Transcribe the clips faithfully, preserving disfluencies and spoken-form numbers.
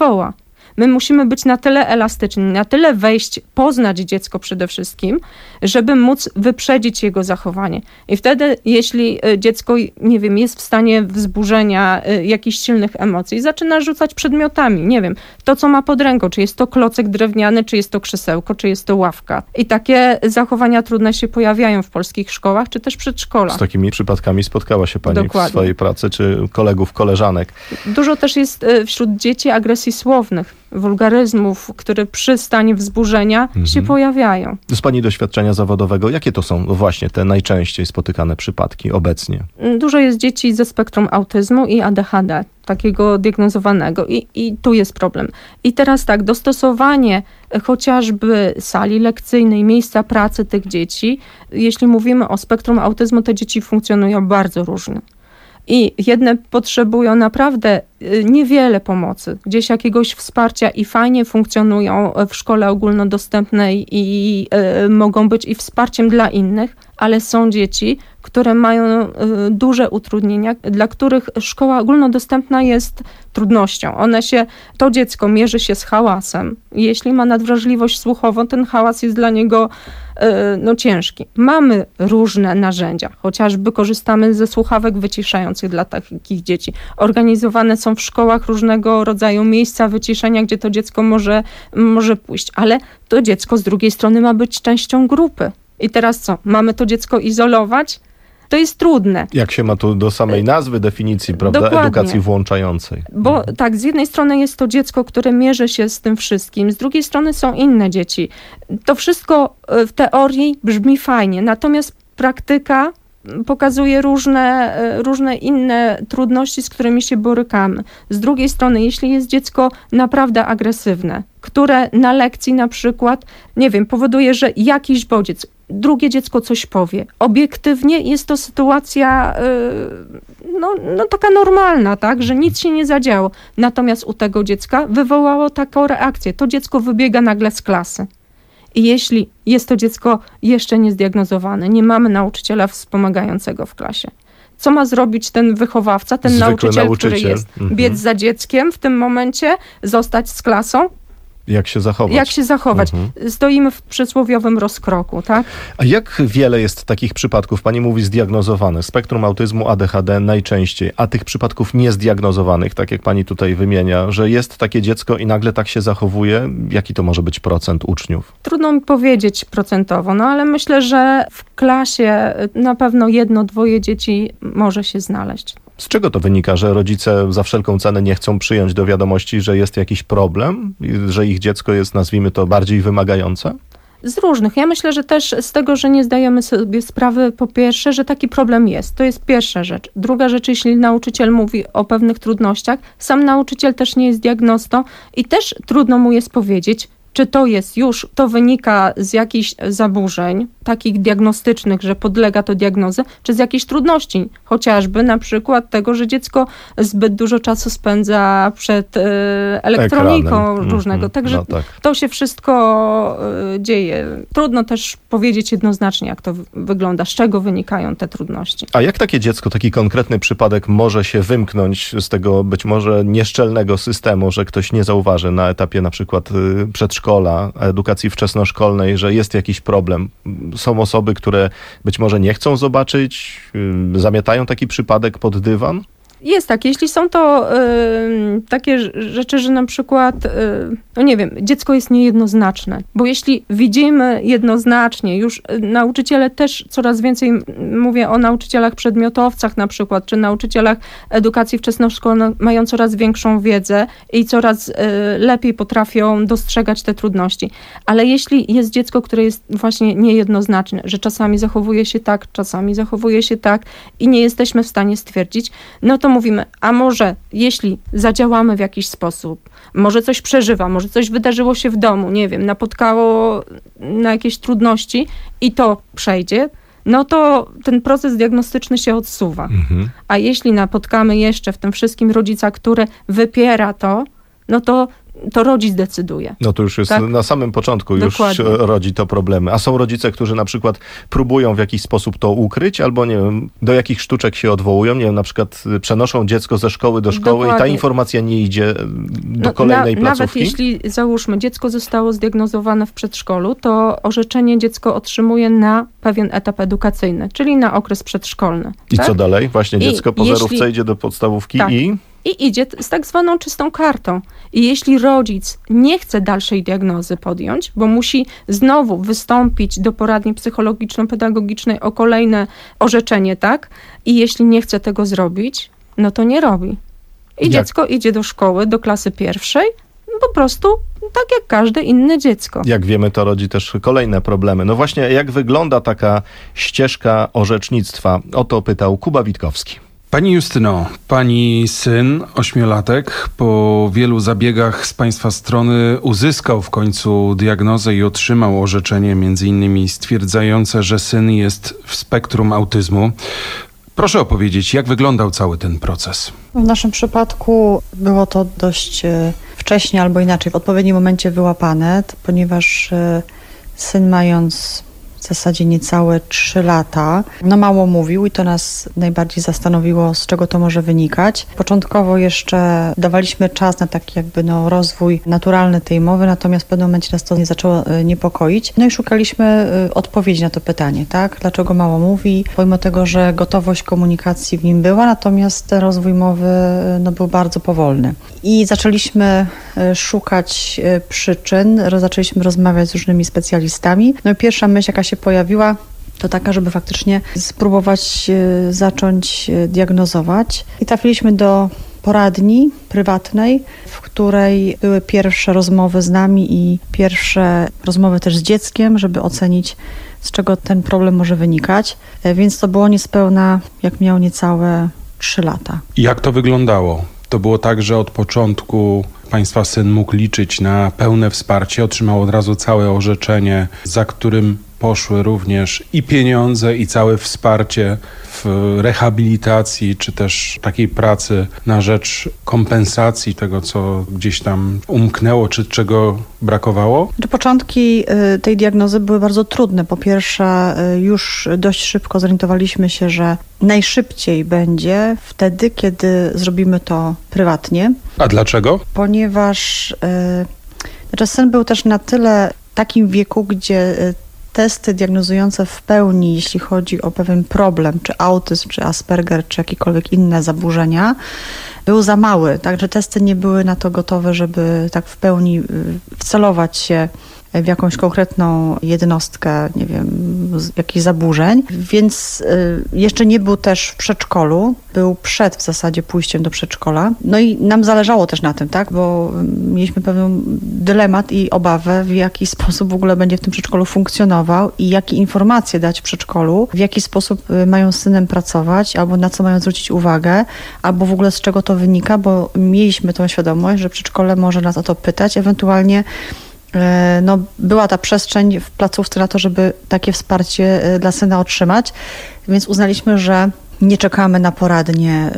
szkoła. My musimy być na tyle elastyczni, na tyle wejść, poznać dziecko przede wszystkim, żeby móc wyprzedzić jego zachowanie. I wtedy, jeśli dziecko, nie wiem, jest w stanie wzburzenia jakichś silnych emocji, zaczyna rzucać przedmiotami, nie wiem, to co ma pod ręką, czy jest to klocek drewniany, czy jest to krzesełko, czy jest to ławka. I takie zachowania trudne się pojawiają w polskich szkołach, czy też przedszkolach. Z takimi przypadkami spotkała się pani Dokładnie. w swojej pracy, czy kolegów, koleżanek? Dużo też jest wśród dzieci agresji słownych, wulgaryzmów, które przy stanie wzburzenia mhm. się pojawiają. Z pani doświadczenia zawodowego, jakie to są właśnie te najczęściej spotykane przypadki obecnie? Dużo jest dzieci ze spektrum autyzmu i A D H D, takiego diagnozowanego i, i tu jest problem. I teraz tak, dostosowanie chociażby sali lekcyjnej, miejsca pracy tych dzieci, jeśli mówimy o spektrum autyzmu, te dzieci funkcjonują bardzo różnie. I jedne potrzebują naprawdę niewiele pomocy, gdzieś jakiegoś wsparcia i fajnie funkcjonują w szkole ogólnodostępnej i y, mogą być i wsparciem dla innych, ale są dzieci, które mają y, duże utrudnienia, dla których szkoła ogólnodostępna jest trudnością. One się, to dziecko mierzy się z hałasem. Jeśli ma nadwrażliwość słuchową, ten hałas jest dla niego y, no, ciężki. Mamy różne narzędzia, chociażby korzystamy ze słuchawek wyciszających dla takich dzieci. Organizowane są w szkołach różnego rodzaju miejsca wyciszenia, gdzie to dziecko może, może pójść, ale to dziecko z drugiej strony ma być częścią grupy. I teraz co? Mamy to dziecko izolować? To jest trudne. Jak się ma tu do samej nazwy, definicji, prawda, Dokładnie. Edukacji włączającej. Bo mhm. tak, z jednej strony jest to dziecko, które mierzy się z tym wszystkim, z drugiej strony są inne dzieci. To wszystko w teorii brzmi fajnie, natomiast praktyka pokazuje różne, różne inne trudności, z którymi się borykamy. Z drugiej strony, jeśli jest dziecko naprawdę agresywne, które na lekcji na przykład, nie wiem, powoduje, że jakiś bodziec, drugie dziecko coś powie. Obiektywnie jest to sytuacja yy, no, no taka normalna, tak, że nic się nie zadziało. Natomiast u tego dziecka wywołało taką reakcję. To dziecko wybiega nagle z klasy. I jeśli jest to dziecko jeszcze niezdiagnozowane, nie mamy nauczyciela wspomagającego w klasie, co ma zrobić ten wychowawca, ten nauczyciel, nauczyciel, który jest? Mhm. Biec za dzieckiem w tym momencie, zostać z klasą? Jak się zachować? Jak się zachować? Mhm. Stoimy w przysłowiowym rozkroku, tak? A jak wiele jest takich przypadków, pani mówi zdiagnozowanych, spektrum autyzmu, A D H D najczęściej, a tych przypadków niezdiagnozowanych, tak jak pani tutaj wymienia, że jest takie dziecko i nagle tak się zachowuje, jaki to może być procent uczniów? Trudno mi powiedzieć procentowo, no ale myślę, że w klasie na pewno jedno, dwoje dzieci może się znaleźć. Z czego to wynika, że rodzice za wszelką cenę nie chcą przyjąć do wiadomości, że jest jakiś problem, że ich dziecko jest, nazwijmy to, bardziej wymagające? Z różnych. Ja myślę, że też z tego, że nie zdajemy sobie sprawy, po pierwsze, że taki problem jest. To jest pierwsza rzecz. Druga rzecz, jeśli nauczyciel mówi o pewnych trudnościach, sam nauczyciel też nie jest diagnostą i też trudno mu jest powiedzieć, czy to jest już, to wynika z jakichś zaburzeń, takich diagnostycznych, że podlega to diagnozy, czy z jakichś trudności, chociażby na przykład tego, że dziecko zbyt dużo czasu spędza przed y, elektroniką Ekranem. różnego. Mm-hmm. Także no tak. to się wszystko y, dzieje. Trudno też powiedzieć jednoznacznie, jak to w- wygląda, z czego wynikają te trudności. A jak takie dziecko, taki konkretny przypadek może się wymknąć z tego być może nieszczelnego systemu, że ktoś nie zauważy na etapie na przykład y, przedszkola, edukacji wczesnoszkolnej, że jest jakiś problem? Są osoby, które być może nie chcą zobaczyć, yy, zamiatają taki przypadek pod dywan? Jest tak, jeśli są to y, takie rzeczy, że na przykład, y, no nie wiem, dziecko jest niejednoznaczne, bo jeśli widzimy jednoznacznie, już nauczyciele też coraz więcej, mówię o nauczycielach przedmiotowcach na przykład, czy nauczycielach edukacji wczesnoszkolnej mają coraz większą wiedzę i coraz y, lepiej potrafią dostrzegać te trudności. Ale jeśli jest dziecko, które jest właśnie niejednoznaczne, że czasami zachowuje się tak, czasami zachowuje się tak i nie jesteśmy w stanie stwierdzić, no to mówimy, a może jeśli zadziałamy w jakiś sposób, może coś przeżywa, może coś wydarzyło się w domu, nie wiem, napotkało na jakieś trudności i to przejdzie, no to ten proces diagnostyczny się odsuwa. Mhm. A jeśli napotkamy jeszcze w tym wszystkim rodzica, który wypiera to, no to to rodzic decyduje. No to już jest tak? na samym początku, już Dokładnie. rodzi to problemy. A są rodzice, którzy na przykład próbują w jakiś sposób to ukryć, albo nie wiem, do jakich sztuczek się odwołują, nie wiem, na przykład przenoszą dziecko ze szkoły do szkoły Dokładnie. i ta informacja nie idzie do No, kolejnej na, placówki. Nawet jeśli, załóżmy, dziecko zostało zdiagnozowane w przedszkolu, to orzeczenie dziecko otrzymuje na pewien etap edukacyjny, czyli na okres przedszkolny. I tak? co dalej? Właśnie I dziecko po jeśli- zerówce idzie do podstawówki Tak. i... I idzie z tak zwaną czystą kartą. I jeśli rodzic nie chce dalszej diagnozy podjąć, bo musi znowu wystąpić do poradni psychologiczno-pedagogicznej o kolejne orzeczenie, tak? I jeśli nie chce tego zrobić, no to nie robi. I Jak? dziecko idzie do szkoły, do klasy pierwszej, no po prostu tak jak każde inne dziecko. Jak wiemy, to rodzi też kolejne problemy. No właśnie, jak wygląda taka ścieżka orzecznictwa? O to pytał Kuba Witkowski. Pani Justyno, pani syn, ośmiolatek, po wielu zabiegach z państwa strony uzyskał w końcu diagnozę i otrzymał orzeczenie między innymi stwierdzające, że syn jest w spektrum autyzmu. Proszę opowiedzieć, jak wyglądał cały ten proces? W naszym przypadku było to dość e, wcześnie albo inaczej, w odpowiednim momencie wyłapane, t- ponieważ e, syn mając w zasadzie niecałe trzy lata, no mało mówił i to nas najbardziej zastanowiło, z czego to może wynikać. Początkowo jeszcze dawaliśmy czas na taki jakby no rozwój naturalny tej mowy, natomiast w pewnym momencie nas to nie zaczęło e, niepokoić. No i szukaliśmy e, odpowiedzi na to pytanie, tak? Dlaczego mało mówi? Pomimo tego, że gotowość komunikacji w nim była, natomiast ten rozwój mowy e, no, był bardzo powolny. I zaczęliśmy e, szukać e, przyczyn, roz- zaczęliśmy rozmawiać z różnymi specjalistami. No i pierwsza myśl, jaka się pojawiła, to taka, żeby faktycznie spróbować e, zacząć e, diagnozować. I trafiliśmy do poradni prywatnej, w której były pierwsze rozmowy z nami i pierwsze rozmowy też z dzieckiem, żeby ocenić, z czego ten problem może wynikać. E, Więc to było niespełna, jak miał niecałe trzy lata. Jak to wyglądało? To było tak, że od początku państwa syn mógł liczyć na pełne wsparcie, otrzymał od razu całe orzeczenie, za którym poszły również i pieniądze, i całe wsparcie w rehabilitacji, czy też takiej pracy na rzecz kompensacji tego, co gdzieś tam umknęło, czy czego brakowało? Znaczy, początki y, tej diagnozy były bardzo trudne. Po pierwsze, y, już dość szybko zorientowaliśmy się, że najszybciej będzie wtedy, kiedy zrobimy to prywatnie, A dlaczego? ponieważ y, znaczy syn był też na tyle takim wieku, gdzie y, testy diagnozujące w pełni, jeśli chodzi o pewien problem, czy autyzm, czy Asperger, czy jakiekolwiek inne zaburzenia, był za mały. Także testy nie były na to gotowe, żeby tak w pełni y, wcelować się w jakąś konkretną jednostkę, nie wiem, z jakichś zaburzeń. Więc y, jeszcze nie był też w przedszkolu, był przed w zasadzie pójściem do przedszkola. No i nam zależało też na tym, tak, bo y, mieliśmy pewien dylemat i obawę, w jaki sposób w ogóle będzie w tym przedszkolu funkcjonował i jakie informacje dać w przedszkolu, w jaki sposób y, mają z synem pracować, albo na co mają zwrócić uwagę, albo w ogóle z czego to wynika, bo mieliśmy tą świadomość, że przedszkole może nas o to pytać, ewentualnie no, była ta przestrzeń w placówce na to, żeby takie wsparcie dla syna otrzymać, więc uznaliśmy, że nie czekamy na poradnię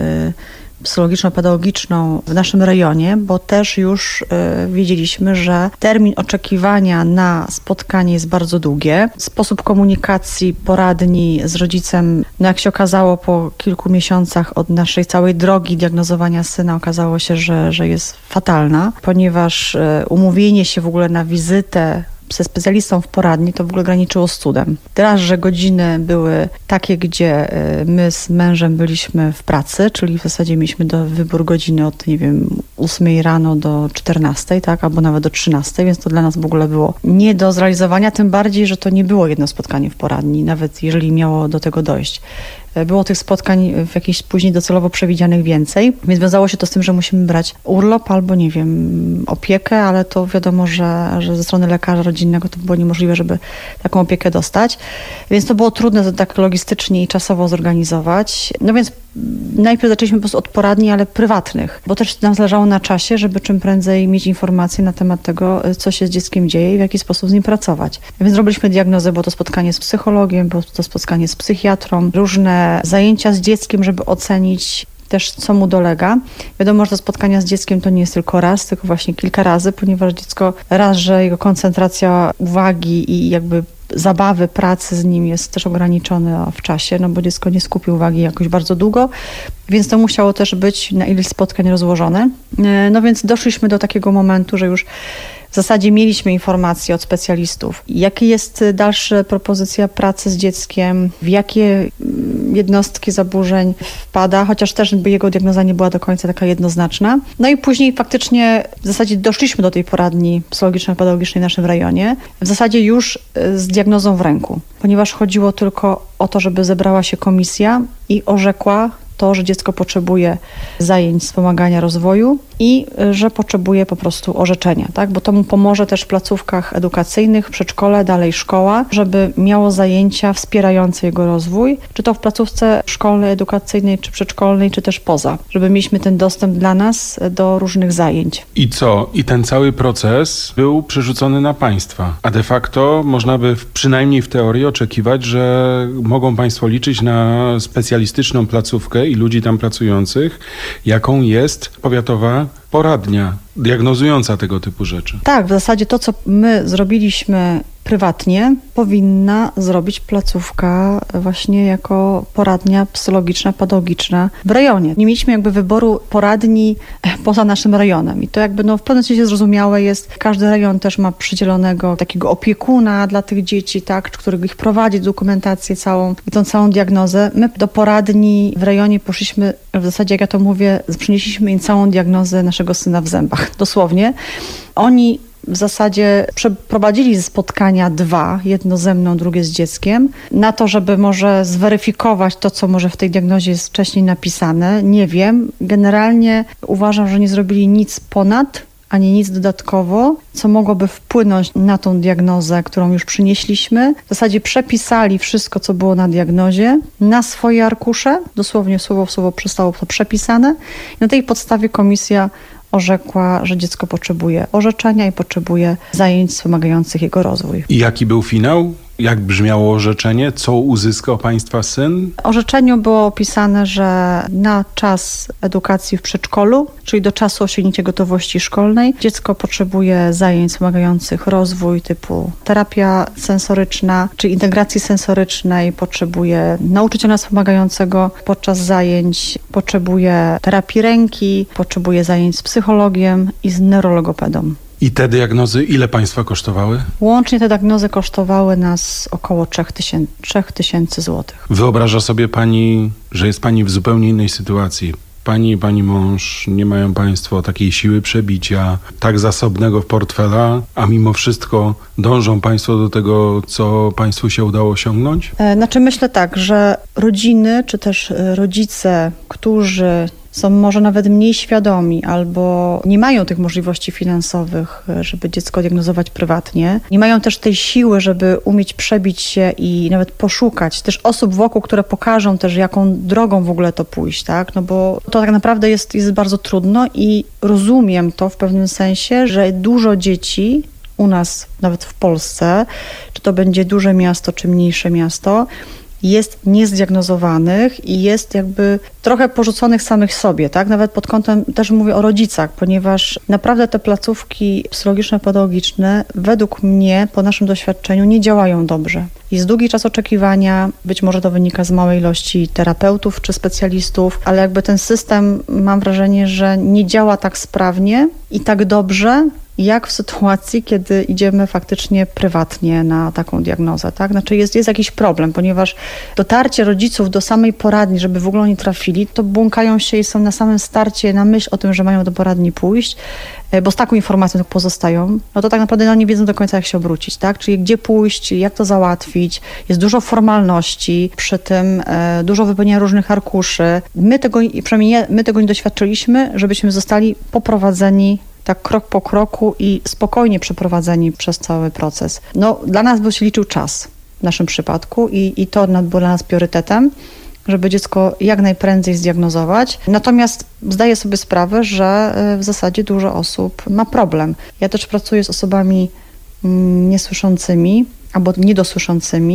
psychologiczno-pedagogiczną w naszym rejonie, bo też już y, wiedzieliśmy, że termin oczekiwania na spotkanie jest bardzo długie. Sposób komunikacji poradni z rodzicem, no jak się okazało po kilku miesiącach od naszej całej drogi diagnozowania syna, okazało się, że, że jest fatalna, ponieważ y, umówienie się w ogóle na wizytę ze specjalistą w poradni to w ogóle graniczyło z cudem. Teraz, że godziny były takie, gdzie my z mężem byliśmy w pracy, czyli w zasadzie mieliśmy do wybór godziny od, nie wiem, ósmej rano do czternastej, tak, albo nawet do trzynastej, więc to dla nas w ogóle było nie do zrealizowania, tym bardziej, że to nie było jedno spotkanie w poradni, nawet jeżeli miało do tego dojść. Było tych spotkań w jakichś później docelowo przewidzianych więcej, więc wiązało się to z tym, że musimy brać urlop albo, nie wiem, opiekę, ale to wiadomo, że, że ze strony lekarza rodzinnego to było niemożliwe, żeby taką opiekę dostać. Więc to było trudne to tak logistycznie i czasowo zorganizować. No więc najpierw zaczęliśmy po prostu od poradni, ale prywatnych, bo też nam zależało na czasie, żeby czym prędzej mieć informacje na temat tego, co się z dzieckiem dzieje i w jaki sposób z nim pracować. Więc zrobiliśmy diagnozę, było to spotkanie z psychologiem, było to spotkanie z psychiatrą, różne zajęcia z dzieckiem, żeby ocenić też co mu dolega. Wiadomo, że te spotkania z dzieckiem to nie jest tylko raz, tylko właśnie kilka razy, ponieważ dziecko raz, że jego koncentracja uwagi i jakby zabawy, pracy z nim jest też ograniczona w czasie, no bo dziecko nie skupi uwagi jakoś bardzo długo, więc to musiało też być na ileś spotkań rozłożone. No więc doszliśmy do takiego momentu, że już w zasadzie mieliśmy informacje od specjalistów, jakie jest dalsza propozycja pracy z dzieckiem, w jakie jednostki zaburzeń wpada, chociaż też by jego diagnoza nie była do końca taka jednoznaczna. No i później faktycznie w zasadzie doszliśmy do tej poradni psychologiczno-pedagogicznej w naszym rejonie, w zasadzie już z diagnozą w ręku, ponieważ chodziło tylko o to, żeby zebrała się komisja i orzekła to, że dziecko potrzebuje zajęć wspomagania rozwoju i że potrzebuje po prostu orzeczenia, tak? Bo to mu pomoże też w placówkach edukacyjnych, w przedszkole, dalej szkoła, żeby miało zajęcia wspierające jego rozwój, czy to w placówce szkolnej, edukacyjnej, czy przedszkolnej, czy też poza, żeby mieliśmy ten dostęp dla nas do różnych zajęć. I co? I ten cały proces był przerzucony na państwa, a de facto można by w, przynajmniej w teorii oczekiwać, że mogą państwo liczyć na specjalistyczną placówkę i ludzi tam pracujących, jaką jest powiatowa poradnia diagnozująca tego typu rzeczy. Tak, w zasadzie to, co my zrobiliśmy prywatnie, powinna zrobić placówka właśnie jako poradnia psychologiczna, pedagogiczna w rejonie. Nie mieliśmy jakby wyboru poradni poza naszym rejonem i to jakby no w pewnym sensie zrozumiałe jest. Każdy rejon też ma przydzielonego takiego opiekuna dla tych dzieci, tak, który ich prowadzi, dokumentację całą i tą całą diagnozę. My do poradni w rejonie poszliśmy, w zasadzie jak ja to mówię, przynieśliśmy im całą diagnozę naszego syna w zębach, dosłownie. Oni w zasadzie przeprowadzili spotkania dwa, jedno ze mną, drugie z dzieckiem, na to, żeby może zweryfikować to, co może w tej diagnozie jest wcześniej napisane. Nie wiem. Generalnie uważam, że nie zrobili nic ponad, ani nic dodatkowo, co mogłoby wpłynąć na tą diagnozę, którą już przynieśliśmy. W zasadzie przepisali wszystko, co było na diagnozie, na swoje arkusze, dosłownie słowo w słowo zostało to przepisane. Na tej podstawie komisja orzekła, że dziecko potrzebuje orzeczenia i potrzebuje zajęć wspomagających jego rozwój. I jaki był finał? Jak brzmiało orzeczenie? Co uzyskał państwa syn? W orzeczeniu było opisane, że na czas edukacji w przedszkolu, czyli do czasu osiągnięcia gotowości szkolnej, dziecko potrzebuje zajęć wspomagających rozwój typu terapia sensoryczna, czy integracji sensorycznej, potrzebuje nauczyciela wspomagającego podczas zajęć, potrzebuje terapii ręki, potrzebuje zajęć z psychologiem i z neurologopedą. I te diagnozy ile państwa kosztowały? Łącznie te diagnozy kosztowały nas około trzech tysięcy złotych. Wyobraża sobie pani, że jest pani w zupełnie innej sytuacji. Pani i pani mąż, nie mają państwo takiej siły przebicia, tak zasobnego w portfela, a mimo wszystko dążą państwo do tego, co państwu się udało osiągnąć? Znaczy myślę tak, że rodziny, czy też rodzice, którzy są może nawet mniej świadomi albo nie mają tych możliwości finansowych, żeby dziecko diagnozować prywatnie. Nie mają też tej siły, żeby umieć przebić się i nawet poszukać też osób wokół, które pokażą też, jaką drogą w ogóle to pójść, tak? No bo to tak naprawdę jest, jest bardzo trudno i rozumiem to w pewnym sensie, że dużo dzieci u nas, nawet w Polsce, czy to będzie duże miasto, czy mniejsze miasto, jest niezdiagnozowanych i jest jakby trochę porzuconych samych sobie, tak? Nawet pod kątem, też mówię o rodzicach, ponieważ naprawdę te placówki psychologiczno-pedagogiczne według mnie, po naszym doświadczeniu, nie działają dobrze. Jest długi czas oczekiwania, być może to wynika z małej ilości terapeutów czy specjalistów, ale jakby ten system, mam wrażenie, że nie działa tak sprawnie i tak dobrze, jak w sytuacji, kiedy idziemy faktycznie prywatnie na taką diagnozę, tak? Znaczy jest, jest jakiś problem, ponieważ dotarcie rodziców do samej poradni, żeby w ogóle oni trafili, to błąkają się i są na samym starcie na myśl o tym, że mają do poradni pójść, bo z taką informacją pozostają, no to tak naprawdę oni nie wiedzą do końca, jak się obrócić, tak? Czyli gdzie pójść, jak to załatwić. Jest dużo formalności, przy tym e, dużo wypełniania różnych arkuszy. My tego, przynajmniej nie, my tego nie doświadczyliśmy, żebyśmy zostali poprowadzeni tak krok po kroku i spokojnie przeprowadzeni przez cały proces. No, dla nas by się liczył czas w naszym przypadku i, i to było dla nas priorytetem, żeby dziecko jak najprędzej zdiagnozować. Natomiast zdaję sobie sprawę, że w zasadzie dużo osób ma problem. Ja też pracuję z osobami niesłyszącymi albo niedosłyszącymi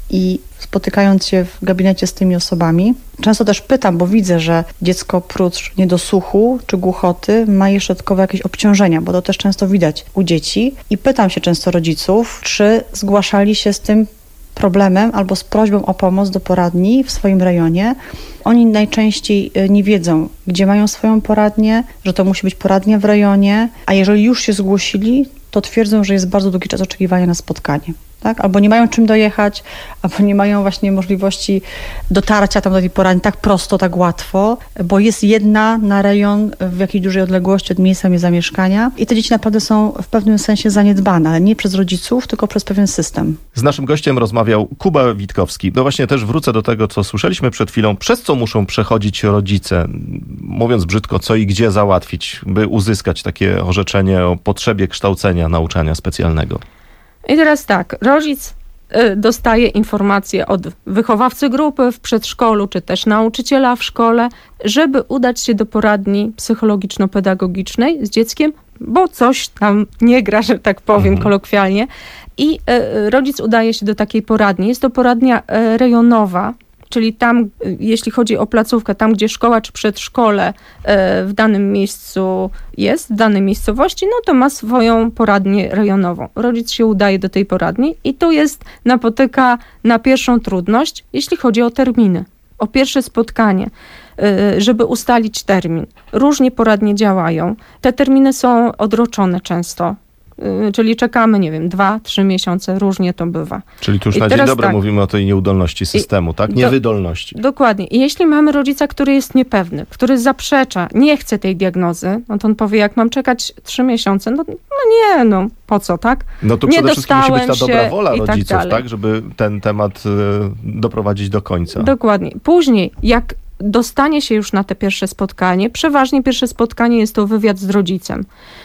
I spotykając się w gabinecie z tymi osobami, często też pytam, bo widzę, że dziecko prócz niedosłuchu czy głuchoty ma jeszcze dodatkowe jakieś obciążenia, bo to też często widać u dzieci. I pytam się często rodziców, czy zgłaszali się z tym problemem albo z prośbą o pomoc do poradni w swoim rejonie. Oni najczęściej nie wiedzą, gdzie mają swoją poradnię, że to musi być poradnia w rejonie, a jeżeli już się zgłosili, to twierdzą, że jest bardzo długi czas oczekiwania na spotkanie. Tak? Albo nie mają czym dojechać, albo nie mają właśnie możliwości dotarcia tam do tej poradni tak prosto, tak łatwo, bo jest jedna na rejon w jakiejś dużej odległości od miejsca zamieszkania i te dzieci naprawdę są w pewnym sensie zaniedbane, ale nie przez rodziców, tylko przez pewien system. Z naszym gościem rozmawiał Kuba Witkowski. No właśnie też wrócę do tego, co słyszeliśmy przed chwilą. Przez co muszą przechodzić rodzice, mówiąc brzydko, co i gdzie załatwić, by uzyskać takie orzeczenie o potrzebie kształcenia, nauczania specjalnego? I teraz tak, rodzic y, dostaje informacje od wychowawcy grupy w przedszkolu, czy też nauczyciela w szkole, żeby udać się do poradni psychologiczno-pedagogicznej z dzieckiem, bo coś tam nie gra, że tak powiem mhm. kolokwialnie. I y, rodzic udaje się do takiej poradni. Jest to poradnia y, rejonowa, czyli tam, jeśli chodzi o placówkę, tam gdzie szkoła czy przedszkole w danym miejscu jest, w danej miejscowości, no to ma swoją poradnię rejonową. Rodzic się udaje do tej poradni i tu jest, napotyka na pierwszą trudność, jeśli chodzi o terminy, o pierwsze spotkanie, żeby ustalić termin. Różnie poradnie działają. Te terminy są odroczone często. Czyli czekamy, nie wiem, dwa, trzy miesiące, różnie to bywa. Czyli tu już I na dzień dobry tak, mówimy o tej nieudolności systemu, tak? Niewydolności. Do, dokładnie. I jeśli mamy rodzica, który jest niepewny, który zaprzecza, nie chce tej diagnozy, no to on powie, jak mam czekać trzy miesiące, no, no nie, no po co, tak? No to nie przede wszystkim musi być ta dobra wola tak rodziców, dalej. tak? Żeby ten temat y, doprowadzić do końca. Dokładnie. Później, jak dostanie się już na te pierwsze spotkanie, przeważnie pierwsze spotkanie jest to wywiad z rodzicem.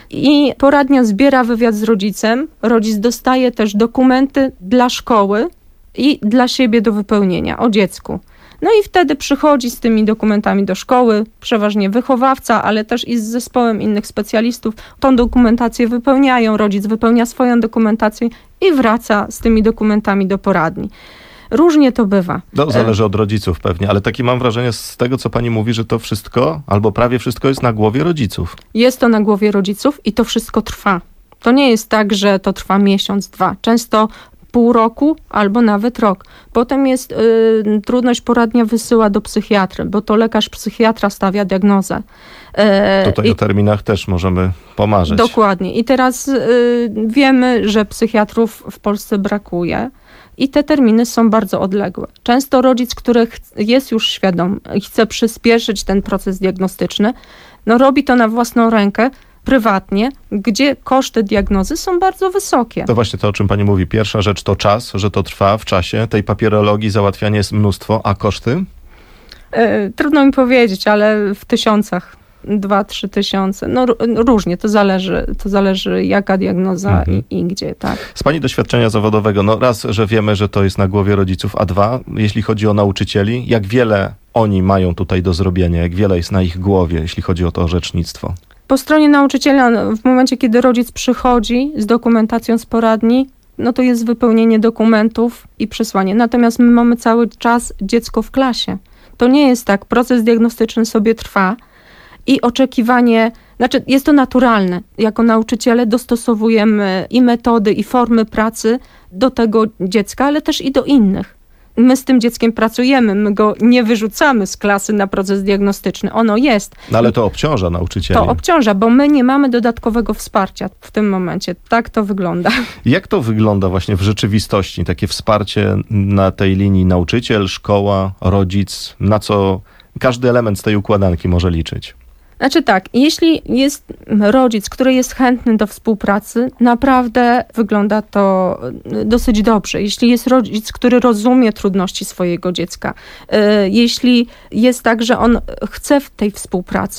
I poradnia zbiera wywiad z rodzicem, rodzic dostaje też dokumenty dla szkoły i dla siebie do wypełnienia o dziecku. No i wtedy przychodzi z tymi dokumentami do szkoły, przeważnie wychowawca, ale też i z zespołem innych specjalistów. Tą dokumentację wypełniają, rodzic wypełnia swoją dokumentację i wraca z tymi dokumentami do poradni. Różnie to bywa. No, zależy od rodziców pewnie, ale takie mam wrażenie z tego, co pani mówi, że to wszystko, albo prawie wszystko jest na głowie rodziców. Jest to na głowie rodziców i to wszystko trwa. To nie jest tak, że to trwa miesiąc, dwa. Często pół roku albo nawet rok. Potem jest y, trudność, poradnia wysyła do psychiatry, bo to lekarz psychiatra stawia diagnozę. Y, Tutaj I, o terminach też możemy pomarzyć. Dokładnie. I teraz y, wiemy, że psychiatrów w Polsce brakuje. I te terminy są bardzo odległe. Często rodzic, który jest już świadom i chce przyspieszyć ten proces diagnostyczny, no robi to na własną rękę, prywatnie, gdzie koszty diagnozy są bardzo wysokie. To właśnie to, o czym pani mówi. Pierwsza rzecz to czas, że to trwa w czasie. Tej papierologii, załatwiania jest mnóstwo, a koszty? Yy, trudno mi powiedzieć, ale w tysiącach. Dwa, trzy tysiące. No różnie, to zależy, to zależy jaka diagnoza mhm. i, i gdzie, tak. Z pani doświadczenia zawodowego, no raz, że wiemy, że to jest na głowie rodziców, a dwa, jeśli chodzi o nauczycieli, jak wiele oni mają tutaj do zrobienia, jak wiele jest na ich głowie, jeśli chodzi o to orzecznictwo? Po stronie nauczyciela, w momencie, kiedy rodzic przychodzi z dokumentacją z poradni, no to jest wypełnienie dokumentów i przesłanie. Natomiast my mamy cały czas dziecko w klasie. To nie jest tak, proces diagnostyczny sobie trwa, i oczekiwanie, znaczy jest to naturalne. Jako nauczyciele dostosowujemy i metody, i formy pracy do tego dziecka, ale też i do innych. My z tym dzieckiem pracujemy, my go nie wyrzucamy z klasy na proces diagnostyczny. Ono jest. No ale to obciąża nauczycieli. To obciąża, bo my nie mamy dodatkowego wsparcia w tym momencie. Tak to wygląda. Jak to wygląda właśnie w rzeczywistości? Takie wsparcie na tej linii nauczyciel, szkoła, rodzic, na co każdy element z tej układanki może liczyć? Znaczy tak, jeśli jest rodzic, który jest chętny do współpracy, naprawdę wygląda to dosyć dobrze. Jeśli jest rodzic, który rozumie trudności swojego dziecka, jeśli jest tak, że on chce w tej współpracy,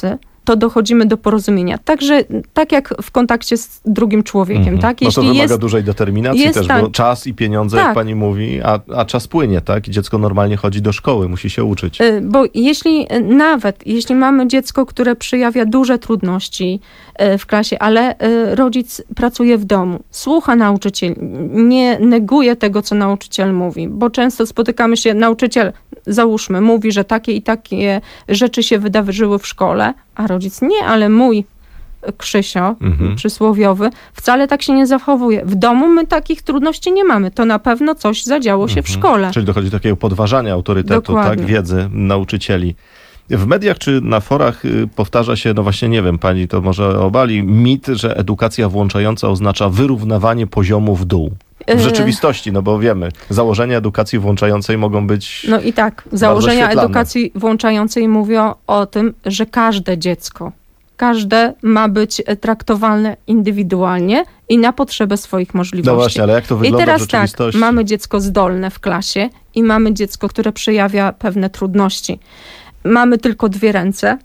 to dochodzimy do porozumienia. Także tak jak w kontakcie z drugim człowiekiem, Mhm. tak? No to Jeśli wymaga jest, dużej determinacji jest też, tak. bo czas i pieniądze, Tak. jak pani mówi, a, a czas płynie, tak? I dziecko normalnie chodzi do szkoły, musi się uczyć. Y, Bo jeśli y, nawet, jeśli mamy dziecko, które przejawia duże trudności y, w klasie, ale y, rodzic pracuje w domu, słucha nauczycieli, nie neguje tego, co nauczyciel mówi, bo często spotykamy się, nauczyciel, załóżmy, mówi, że takie i takie rzeczy się wydarzyły w szkole, a rodzic nie, ale mój Krzysio, Mhm. przysłowiowy, wcale tak się nie zachowuje. W domu my takich trudności nie mamy. To na pewno coś zadziało się w Mhm. szkole. Czyli dochodzi do takiego podważania autorytetu, Dokładnie. tak, wiedzy nauczycieli. W mediach czy na forach y, powtarza się, no właśnie nie wiem, pani to może obali, mit, że edukacja włączająca oznacza wyrównywanie poziomu w dół. W E, rzeczywistości, no bo wiemy, założenia edukacji włączającej mogą być... No i tak, założenia świetlane. edukacji włączającej mówią o tym, że każde dziecko, każde ma być traktowane indywidualnie i na potrzebę swoich możliwości. No właśnie, ale jak to I wygląda w teraz tak, rzeczywistości? mamy dziecko zdolne w klasie i mamy dziecko, które przejawia pewne trudności. Mamy tylko dwie ręce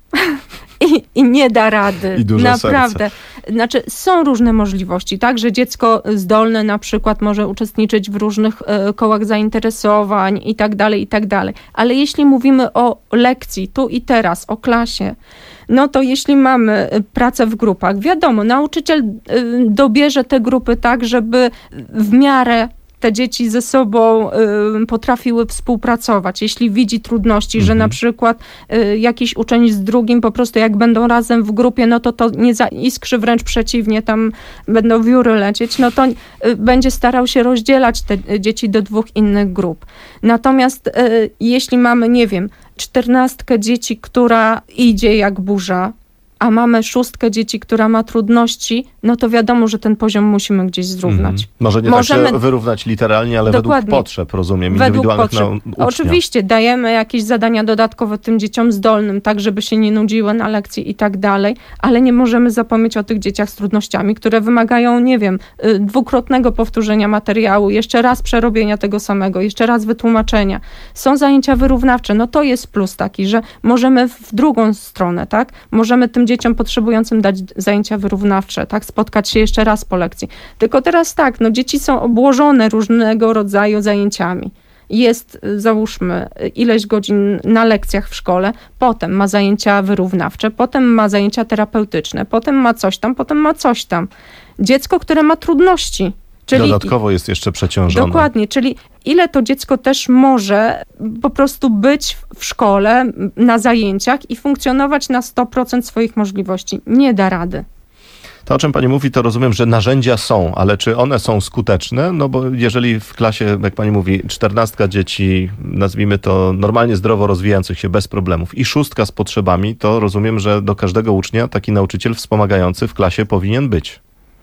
i, i nie da rady. I duże Naprawdę. Znaczy, są różne możliwości, tak, że dziecko zdolne na przykład może uczestniczyć w różnych e, kołach zainteresowań i tak dalej, i tak dalej. Ale jeśli mówimy o lekcji, tu i teraz, o klasie, no to jeśli mamy e, pracę w grupach, wiadomo, nauczyciel e, dobierze te grupy tak, żeby w miarę te dzieci ze sobą y, potrafiły współpracować. Jeśli widzi trudności, Mhm. że na przykład y, jakiś uczeń z drugim po prostu jak będą razem w grupie, no to to nie zaiskrzy, wręcz przeciwnie, tam będą wióry lecieć, no to y, będzie starał się rozdzielać te y, dzieci do dwóch innych grup. Natomiast y, jeśli mamy, nie wiem, czternastkę dzieci, która idzie jak burza, a mamy szóstkę dzieci, która ma trudności, no to wiadomo, że ten poziom musimy gdzieś zrównać. Mhm. Może nie Możemy- tak się wyrównać literalnie, ale Dokładnie. według potrzeb, rozumiem, Według indywidualnych potrzeb. nau- ucznia. Oczywiście dajemy jakieś zadania dodatkowe tym dzieciom zdolnym, tak żeby się nie nudziły na lekcji i tak dalej, ale nie możemy zapomnieć o tych dzieciach z trudnościami, które wymagają, nie wiem, y, dwukrotnego powtórzenia materiału, jeszcze raz przerobienia tego samego, jeszcze raz wytłumaczenia. Są zajęcia wyrównawcze, no to jest plus taki, że możemy w drugą stronę, tak? Możemy tym dzieciom potrzebującym dać zajęcia wyrównawcze, tak? Spotkać się jeszcze raz po lekcji. Tylko teraz tak, no dzieci są obłożone różnego rodzaju zajęciami. Jest, y, załóżmy, y, ileś godzin na lekcjach w szkole, potem ma zajęcia wyrównawcze, potem ma zajęcia terapeutyczne, potem ma coś tam, potem ma coś tam. Dziecko, które ma trudności, czyli Dodatkowo jest jeszcze przeciążone. dokładnie, czyli ile to dziecko też może po prostu być w szkole, m, na zajęciach i funkcjonować na sto procent swoich możliwości. Nie da rady. To, o czym pani mówi, to rozumiem, że narzędzia są, ale czy one są skuteczne? No bo jeżeli w klasie, jak pani mówi, czternastka dzieci, nazwijmy to normalnie zdrowo rozwijających się bez problemów i szóstka z potrzebami, to rozumiem, że do każdego ucznia taki nauczyciel wspomagający w klasie powinien być.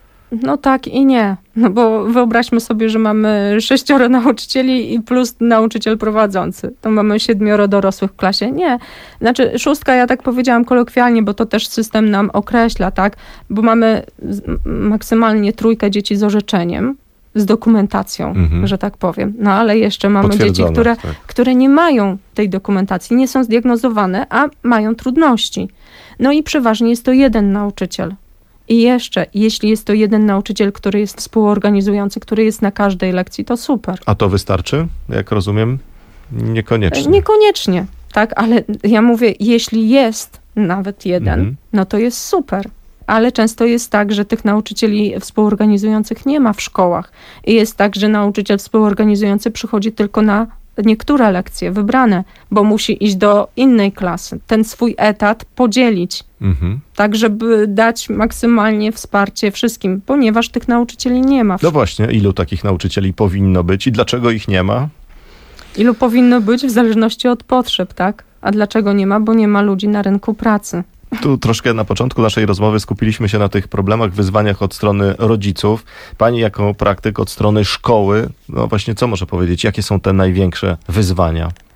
No tak i nie. No bo wyobraźmy sobie, że mamy sześcioro nauczycieli i plus nauczyciel prowadzący. To mamy siedmioro dorosłych w klasie. Nie. Znaczy szóstka, ja tak powiedziałam kolokwialnie, bo to też system nam określa, tak? Bo mamy z- m- maksymalnie trójkę dzieci z orzeczeniem, z dokumentacją, Mhm. że tak powiem. No ale jeszcze mamy dzieci, Potwierdzone, które, tak. które nie mają tej dokumentacji, nie są zdiagnozowane, a mają trudności. No i przeważnie jest to jeden nauczyciel. I jeszcze, jeśli jest to jeden nauczyciel, który jest współorganizujący, który jest na każdej lekcji, to super. A to wystarczy? Jak rozumiem? Niekoniecznie. Niekoniecznie, tak, ale ja mówię, jeśli jest nawet jeden, Mhm. no to jest super. Ale często jest tak, że tych nauczycieli współorganizujących nie ma w szkołach. I jest tak, że nauczyciel współorganizujący przychodzi tylko na niektóre lekcje wybrane, bo musi iść do innej klasy. Ten swój etat podzielić, Mhm. tak żeby dać maksymalnie wsparcie wszystkim, ponieważ tych nauczycieli nie ma. W No właśnie, ilu takich nauczycieli powinno być i dlaczego ich nie ma? Ilu powinno być w zależności od potrzeb, tak? A dlaczego nie ma? Bo nie ma ludzi na rynku pracy. Tu troszkę na początku naszej rozmowy skupiliśmy się na tych problemach, wyzwaniach od strony rodziców. Pani jako praktyk od strony szkoły, no właśnie co może powiedzieć, jakie są te największe wyzwania?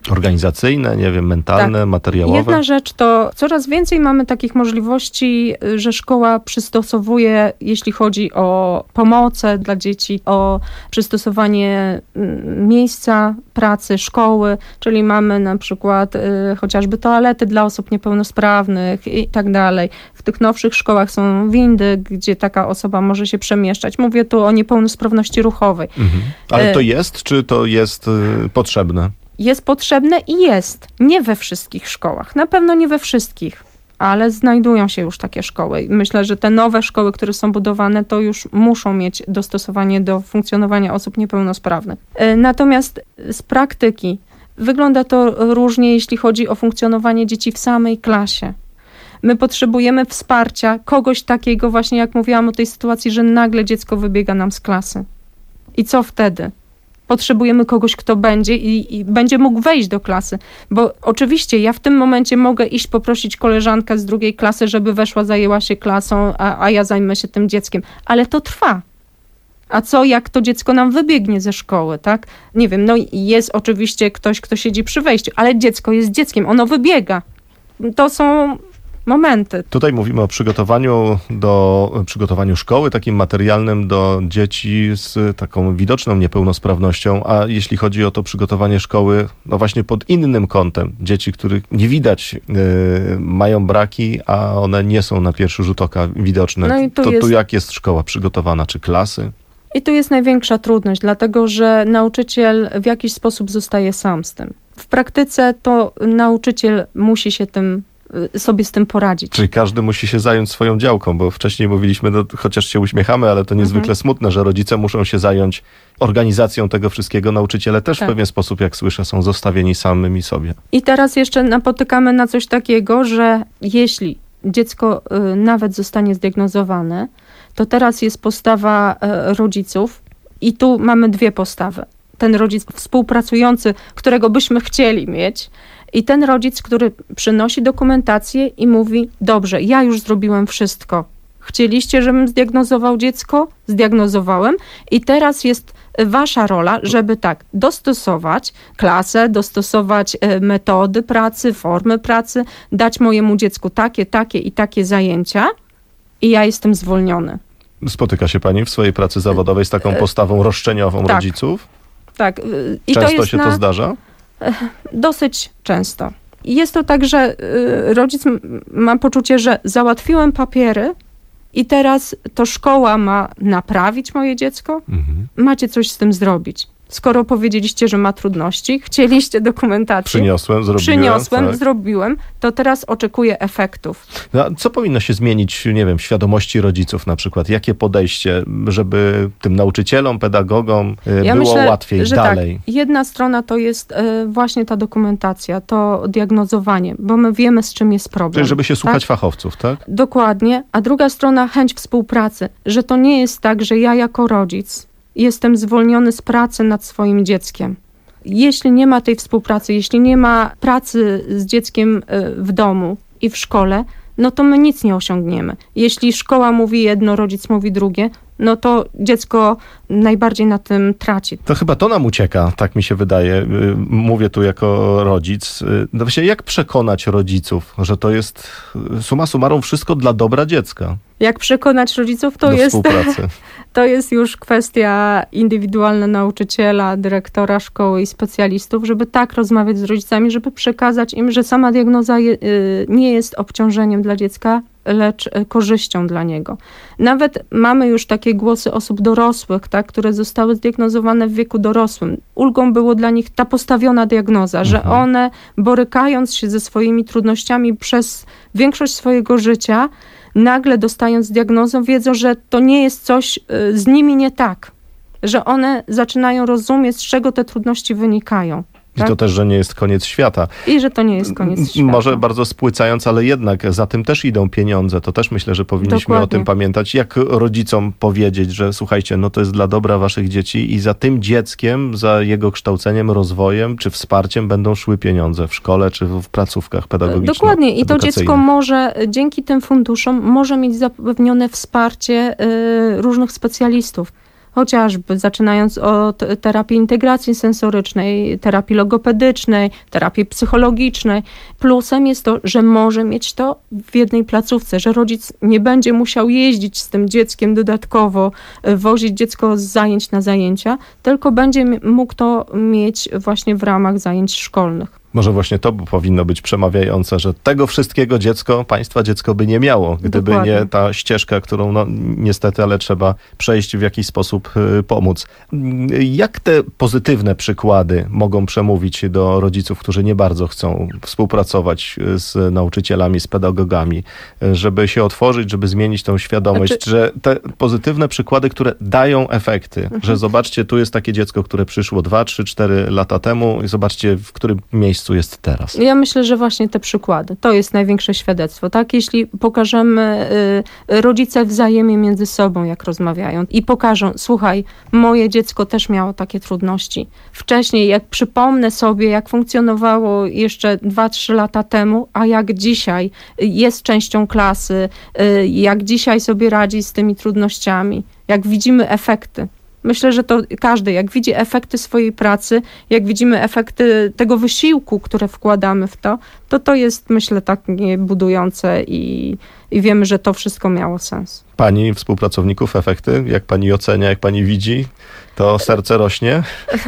Organizacyjne, nie wiem, mentalne, Tak. materiałowe? Jedna rzecz to coraz więcej mamy takich możliwości, że szkoła przystosowuje, jeśli chodzi o pomoce dla dzieci, o przystosowanie mm, miejsca pracy, szkoły, czyli mamy na przykład y, chociażby toalety dla osób niepełnosprawnych i tak dalej. W tych nowszych szkołach są windy, gdzie taka osoba może się przemieszczać. Mówię tu o niepełnosprawności ruchowej. Mhm. Ale to E, jest, czy to jest y, potrzebne? Jest potrzebne i jest. Nie we wszystkich szkołach. Na pewno nie we wszystkich, ale znajdują się już takie szkoły. Myślę, że te nowe szkoły, które są budowane, to już muszą mieć dostosowanie do funkcjonowania osób niepełnosprawnych. E, Natomiast z praktyki wygląda to różnie, jeśli chodzi o funkcjonowanie dzieci w samej klasie. My potrzebujemy wsparcia kogoś takiego, właśnie jak mówiłam o tej sytuacji, że nagle dziecko wybiega nam z klasy. I co wtedy? Potrzebujemy kogoś, kto będzie i, i będzie mógł wejść do klasy. Bo oczywiście ja w tym momencie mogę iść poprosić koleżankę z drugiej klasy, żeby weszła, zajęła się klasą, a, a ja zajmę się tym dzieckiem. Ale to trwa. A co jak to dziecko nam wybiegnie ze szkoły, tak? Nie wiem, no jest oczywiście ktoś, kto siedzi przy wejściu, ale dziecko jest dzieckiem, ono wybiega. To są momenty. Tutaj mówimy o przygotowaniu do przygotowaniu szkoły, takim materialnym do dzieci z taką widoczną niepełnosprawnością, a jeśli chodzi o to przygotowanie szkoły, no właśnie pod innym kątem, dzieci, których nie widać, yy, mają braki, a one nie są na pierwszy rzut oka widoczne, No i tu to jest- tu jak jest szkoła przygotowana, czy klasy? I tu jest największa trudność, dlatego że nauczyciel w jakiś sposób zostaje sam z tym. W praktyce to nauczyciel musi się tym, y, sobie z tym poradzić. Czyli każdy musi się zająć swoją działką, bo wcześniej mówiliśmy, no, chociaż się uśmiechamy, ale to niezwykle Mhm. smutne, że rodzice muszą się zająć organizacją tego wszystkiego. Nauczyciele też Tak. w pewien sposób, jak słyszę, są zostawieni samymi sobie. I teraz jeszcze napotykamy na coś takiego, że jeśli dziecko y, nawet zostanie zdiagnozowane, to teraz jest postawa y, rodziców i tu mamy dwie postawy. Ten rodzic współpracujący, którego byśmy chcieli mieć, i ten rodzic, który przynosi dokumentację i mówi: dobrze, ja już zrobiłem wszystko. Chcieliście, żebym zdiagnozował dziecko? Zdiagnozowałem i teraz jest wasza rola, żeby tak dostosować klasę, dostosować e, metody pracy, formy pracy, dać mojemu dziecku takie, takie i takie zajęcia i ja jestem zwolniony. Spotyka się pani w swojej pracy zawodowej z taką postawą roszczeniową tak. rodziców? Tak. y, I Często to jest się na... to zdarza? Dosyć często. Jest to tak, że y, rodzic m- ma poczucie, że załatwiłem papiery i teraz to szkoła ma naprawić moje dziecko. Mhm. Macie coś z tym zrobić. Skoro powiedzieliście, że ma trudności, chcieliście dokumentację, Przyniosłem, zrobiłem. przyniosłem, tak. zrobiłem, to teraz oczekuję efektów. No, a co powinno się zmienić, nie wiem, w świadomości rodziców na przykład? Jakie podejście, żeby tym nauczycielom, pedagogom y, Ja było myślę, łatwiej że dalej? tak, jedna strona to jest y, właśnie ta dokumentacja, to diagnozowanie, bo my wiemy, z czym jest problem. Czyli żeby się słuchać tak? fachowców, tak? Dokładnie, a druga strona chęć współpracy, że to nie jest tak, że ja jako rodzic jestem zwolniony z pracy nad swoim dzieckiem. Jeśli nie ma tej współpracy, jeśli nie ma pracy z dzieckiem y, w domu i w szkole, no to my nic nie osiągniemy. Jeśli szkoła mówi jedno, rodzic mówi drugie, no to dziecko najbardziej na tym traci. To chyba to nam ucieka, tak mi się wydaje. Y, Mówię tu jako rodzic. Y, No właśnie, jak przekonać rodziców, że to jest y, summa summarum wszystko dla dobra dziecka Jak przekonać rodziców, to do jest, współpracy? to jest już kwestia indywidualna nauczyciela, dyrektora szkoły i specjalistów, żeby tak rozmawiać z rodzicami, żeby przekazać im, że sama diagnoza je, y, nie jest obciążeniem dla dziecka, lecz y, korzyścią dla niego. Nawet mamy już takie głosy osób dorosłych, tak, które zostały zdiagnozowane w wieku dorosłym. Ulgą było dla nich ta postawiona diagnoza, że Mhm. one, borykając się ze swoimi trudnościami przez większość swojego życia, nagle dostając diagnozę, wiedzą, że to nie jest coś y, z nimi nie tak. Że one zaczynają rozumieć, z czego te trudności wynikają. I Tak? to też, że nie jest koniec świata. I że to nie jest koniec świata. Może bardzo spłycając, ale jednak za tym też idą pieniądze. To też myślę, że powinniśmy Dokładnie. o tym pamiętać. Jak rodzicom powiedzieć, że słuchajcie, no to jest dla dobra waszych dzieci i za tym dzieckiem, za jego kształceniem, rozwojem czy wsparciem będą szły pieniądze w szkole czy w placówkach pedagogicznych. Dokładnie. I to dziecko edukacyjnych. może, dzięki tym funduszom, może mieć zapewnione wsparcie y, różnych specjalistów. chociażby zaczynając od terapii integracji sensorycznej, terapii logopedycznej, terapii psychologicznej. Plusem jest to, że może mieć to w jednej placówce, że rodzic nie będzie musiał jeździć z tym dzieckiem dodatkowo, wozić dziecko z zajęć na zajęcia, tylko będzie mógł to mieć właśnie w ramach zajęć szkolnych. Może właśnie to powinno być przemawiające, że tego wszystkiego dziecko, państwa dziecko by nie miało, gdyby Dokładnie. nie ta ścieżka, którą no, niestety, ale trzeba przejść w jakiś sposób y, pomóc. Jak te pozytywne przykłady mogą przemówić do rodziców, którzy nie bardzo chcą współpracować z nauczycielami, z pedagogami, żeby się otworzyć, żeby zmienić tą świadomość, Znaczy- że te pozytywne przykłady, które dają efekty, Mhm. że zobaczcie, tu jest takie dziecko, które przyszło dwa, trzy, cztery lata temu i zobaczcie, w którym miejscu jest teraz. Ja myślę, że właśnie te przykłady, to jest największe świadectwo, tak? Jeśli pokażemy, y, rodzice wzajemnie między sobą, jak rozmawiają i pokażą, słuchaj, moje dziecko też miało takie trudności. Wcześniej, jak przypomnę sobie, jak funkcjonowało jeszcze dwa trzy lata temu, a jak dzisiaj jest częścią klasy, y, jak dzisiaj sobie radzi z tymi trudnościami, jak widzimy efekty. Myślę, że to każdy, jak widzi efekty swojej pracy, jak widzimy efekty tego wysiłku, które wkładamy w to, to to jest, myślę, takie budujące i, i wiemy, że to wszystko miało sens. Pani współpracowników efekty, jak pani ocenia, jak pani widzi, to serce rośnie?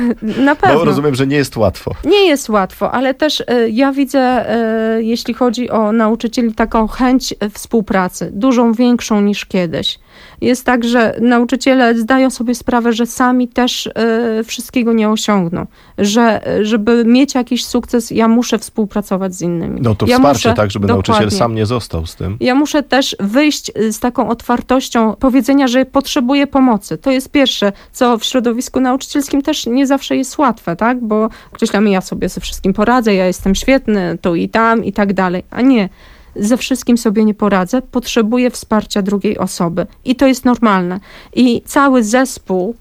Na pewno. Bo rozumiem, że nie jest łatwo. Nie jest łatwo, ale też y, ja widzę, y, jeśli chodzi o nauczycieli, taką chęć y, współpracy, dużą większą niż kiedyś. Jest tak, że nauczyciele zdają sobie sprawę, że sami też y, wszystkiego nie osiągną, że y, żeby mieć jakiś sukces, ja muszę współpracować z innymi. No to ja wsparcie, muszę, tak, żeby dokładnie. nauczyciel sam nie został z tym. Ja muszę też wyjść z taką otwartością powiedzenia, że potrzebuję pomocy. To jest pierwsze, co w środowisku nauczycielskim też nie zawsze jest łatwe, tak? Bo określamy, ja sobie ze wszystkim poradzę, ja jestem świetny, tu i tam i tak dalej. A nie, ze wszystkim sobie nie poradzę, potrzebuję wsparcia drugiej osoby. I to jest normalne. I cały zespół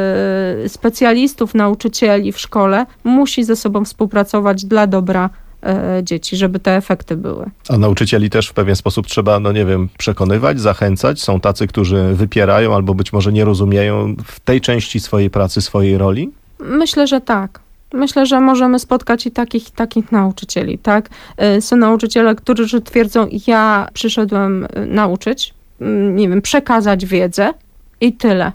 yy, specjalistów, nauczycieli w szkole musi ze sobą współpracować dla dobra dzieci, żeby te efekty były. A nauczycieli też w pewien sposób trzeba, no nie wiem, przekonywać, zachęcać. Są tacy, którzy wypierają albo być może nie rozumieją w tej części swojej pracy, swojej roli? Myślę, że tak. Myślę, że możemy spotkać i takich, i takich nauczycieli, tak? Są nauczyciele, którzy twierdzą, ja przyszedłem nauczyć, nie wiem, przekazać wiedzę i tyle.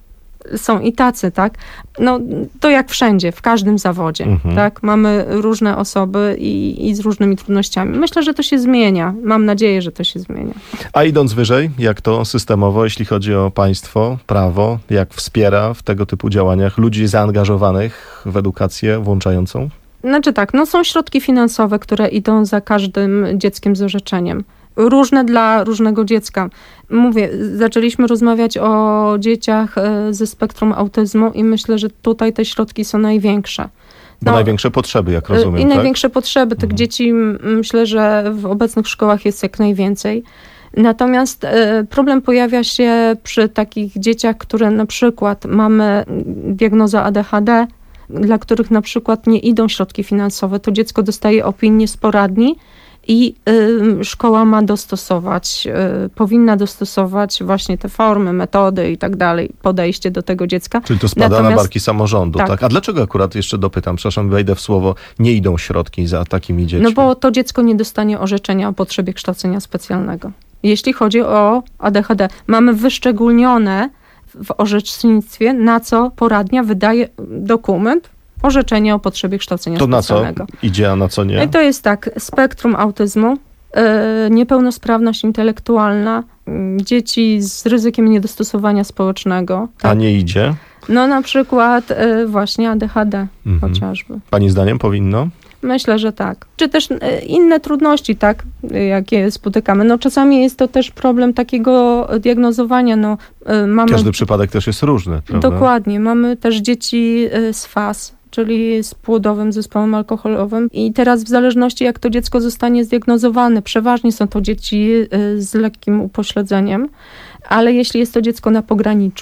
Są i tacy, tak? No to jak wszędzie, w każdym zawodzie, Mhm. tak? Mamy różne osoby i, i z różnymi trudnościami. Myślę, że to się zmienia. Mam nadzieję, że to się zmienia. A idąc wyżej, jak to systemowo, jeśli chodzi o państwo, prawo, jak wspiera w tego typu działaniach ludzi zaangażowanych w edukację włączającą? Znaczy tak, no są środki finansowe, które idą za każdym dzieckiem z orzeczeniem. Różne dla różnego dziecka. Mówię, zaczęliśmy rozmawiać o dzieciach e, ze spektrum autyzmu i myślę, że tutaj te środki są największe. Bo No, największe potrzeby, jak rozumiem, I tak? największe potrzeby tych Mhm. dzieci, m, myślę, że w obecnych szkołach jest jak najwięcej. Natomiast e, problem pojawia się przy takich dzieciach, które na przykład mamy mm, diagnozę A D H D, dla których na przykład nie idą środki finansowe. To dziecko dostaje opinię z poradni i y, szkoła ma dostosować, y, powinna dostosować właśnie te formy, metody i tak dalej, podejście do tego dziecka. Czyli to spada Natomiast- na barki samorządu, tak. tak. A dlaczego akurat, jeszcze dopytam, przepraszam, wejdę w słowo, nie idą środki za takimi dziećmi? No bo to dziecko nie dostanie orzeczenia o potrzebie kształcenia specjalnego. Jeśli chodzi o A D H D, mamy wyszczególnione w orzecznictwie, na co poradnia wydaje dokument, orzeczenie o potrzebie kształcenia To na co specjalnego. idzie, a na co nie? I to jest tak, spektrum autyzmu, yy, niepełnosprawność intelektualna, yy, dzieci z ryzykiem niedostosowania społecznego. A Tak? nie idzie? No na przykład yy, właśnie A D H D Mhm. chociażby. Pani zdaniem powinno? Myślę, że tak. Czy też y, inne trudności, tak, y, jakie spotykamy. No czasami jest to też problem takiego diagnozowania. No, y, mamy, Każdy przypadek też jest różny, prawda? dokładnie. Mamy też dzieci y, z F A S, czyli z płodowym zespołem alkoholowym. I teraz w zależności jak to dziecko zostanie zdiagnozowane, przeważnie są to dzieci y, z lekkim upośledzeniem, ale jeśli jest to dziecko na pograniczu,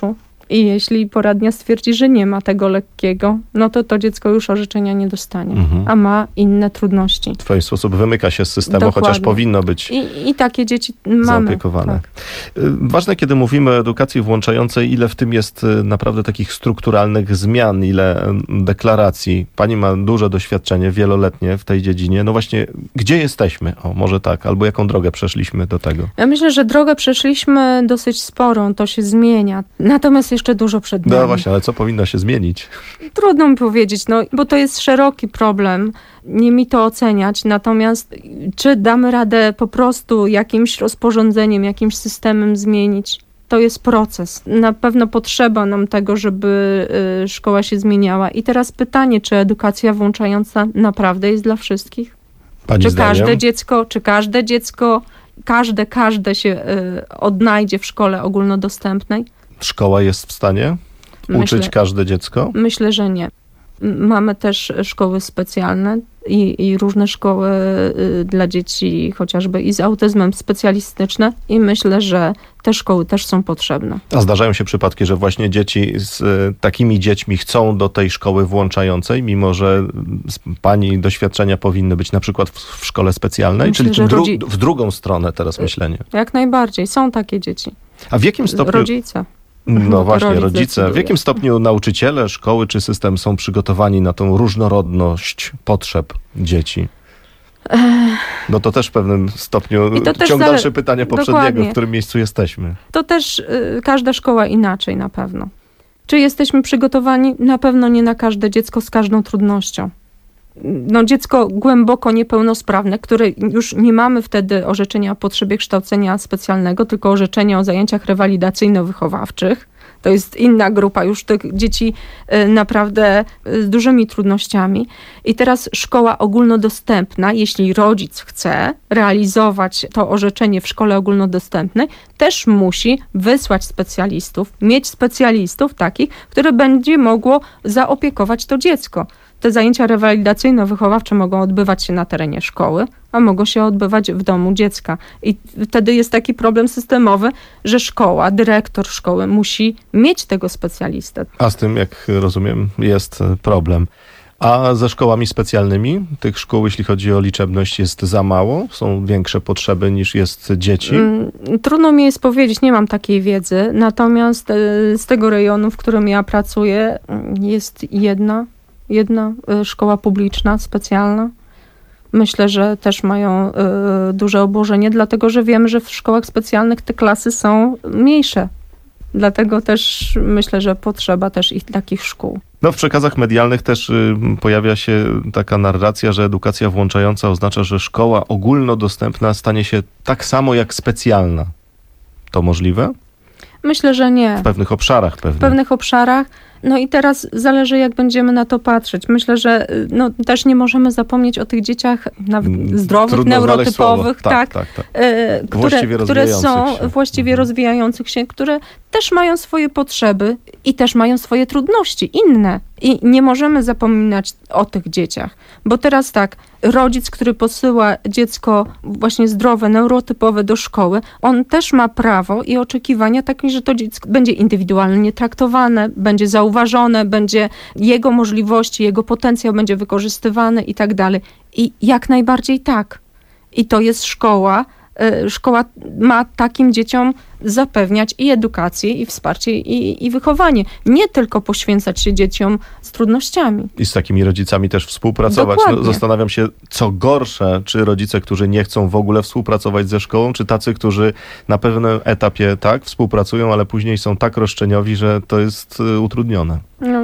I jeśli poradnia stwierdzi, że nie ma tego lekkiego, no to to dziecko już orzeczenia nie dostanie, Mhm. a ma inne trudności. W pewien sposób wymyka się z systemu, Dokładnie. chociaż powinno być I, i takie dzieci mamy. zaopiekowane. Tak. Y, Ważne, kiedy mówimy o edukacji włączającej, ile w tym jest y, naprawdę takich strukturalnych zmian, ile y, deklaracji. Pani ma duże doświadczenie, wieloletnie w tej dziedzinie. No właśnie, gdzie jesteśmy? O, może tak, albo jaką drogę przeszliśmy do tego? Ja myślę, że drogę przeszliśmy dosyć sporą, to się zmienia. Natomiast jeszcze dużo przed nami. No właśnie, ale co powinno się zmienić? Trudno mi powiedzieć, no, bo to jest szeroki problem. Nie mi to oceniać. Natomiast czy damy radę po prostu jakimś rozporządzeniem, jakimś systemem zmienić? To jest proces. Na pewno potrzeba nam tego, żeby y, szkoła się zmieniała. I teraz pytanie, czy edukacja włączająca naprawdę jest dla wszystkich? Pani Czy zdaniem? każde dziecko, czy każde dziecko, każde, każde się y, odnajdzie w szkole ogólnodostępnej? Szkoła jest w stanie uczyć Myślę- każde dziecko? Myślę, że nie. M- Mamy też szkoły specjalne i, i różne szkoły y, dla dzieci, chociażby i z autyzmem specjalistyczne, i myślę, że te szkoły też są potrzebne. A zdarzają się przypadki, że właśnie dzieci z y, takimi dziećmi chcą do tej szkoły włączającej, mimo że z pani doświadczenia powinny być na przykład w, w szkole specjalnej? Myślę, Czyli że tym dru- rodzi- w drugą stronę teraz myślenie. Jak najbardziej. Są takie dzieci. A w jakim stopniu... Rodzice. No to właśnie, rodzic rodzice. W decyduje. jakim stopniu nauczyciele, szkoły czy system są przygotowani na tą różnorodność potrzeb dzieci? No to też w pewnym stopniu I to też ciąg zale- dalszy pytania poprzedniego, Dokładnie. w którym miejscu jesteśmy. To też y, każda szkoła inaczej na pewno. Czy jesteśmy przygotowani? Na pewno nie na każde dziecko z każdą trudnością. No, dziecko głęboko niepełnosprawne, które już nie mamy wtedy orzeczenia o potrzebie kształcenia specjalnego, tylko orzeczenia o zajęciach rewalidacyjno-wychowawczych. To jest inna grupa już tych dzieci y, naprawdę y, z dużymi trudnościami. I teraz szkoła ogólnodostępna, jeśli rodzic chce realizować to orzeczenie w szkole ogólnodostępnej, też musi wysłać specjalistów, mieć specjalistów takich, które będzie mogło zaopiekować to dziecko. Te zajęcia rewalidacyjno-wychowawcze mogą odbywać się na terenie szkoły, a mogą się odbywać w domu dziecka. I wtedy jest taki problem systemowy, że szkoła, dyrektor szkoły musi mieć tego specjalistę. A z tym, jak rozumiem, jest problem. A ze szkołami specjalnymi? Tych szkół, jeśli chodzi o liczebność, jest za mało? Są większe potrzeby niż jest dzieci? Mm, Trudno mi jest powiedzieć, nie mam takiej wiedzy. Natomiast y, z tego rejonu, w którym ja pracuję, y, jest jedna, jedna y, szkoła publiczna, specjalna. Myślę, że też mają y, duże obłożenie, dlatego że wiemy, że w szkołach specjalnych te klasy są mniejsze. Dlatego też myślę, że potrzeba też ich takich szkół. No w przekazach medialnych też y, pojawia się taka narracja, że edukacja włączająca oznacza, że szkoła ogólnodostępna stanie się tak samo jak specjalna. To możliwe? Myślę, że nie. W pewnych obszarach pewnie. W pewnych obszarach. No i teraz zależy, jak będziemy na to patrzeć. Myślę, że y, no, też nie możemy zapomnieć o tych dzieciach nawet Mm, zdrowych, trudno znaleźć neurotypowych, słowo. tak, tak, tak. y, które, Właściwie które są rozwijających się. właściwie Mhm. rozwijających się, które też mają swoje potrzeby i też mają swoje trudności, inne. I nie możemy zapominać o tych dzieciach. Bo teraz tak, rodzic, który posyła dziecko właśnie zdrowe, neurotypowe do szkoły, on też ma prawo i oczekiwania takie, że to dziecko będzie indywidualnie traktowane, będzie zauważone, będzie jego możliwości, jego potencjał będzie wykorzystywany i tak dalej. I jak najbardziej tak. I to jest szkoła. y, Szkoła ma takim dzieciom zapewniać i edukację, i wsparcie, i, i wychowanie. Nie tylko poświęcać się dzieciom z trudnościami. I z takimi rodzicami też współpracować. No, Dokładnie. zastanawiam się, co gorsze, czy rodzice, którzy nie chcą w ogóle współpracować ze szkołą, czy tacy, którzy na pewnym etapie tak współpracują, ale później są tak roszczeniowi, że to jest y, utrudnione. No,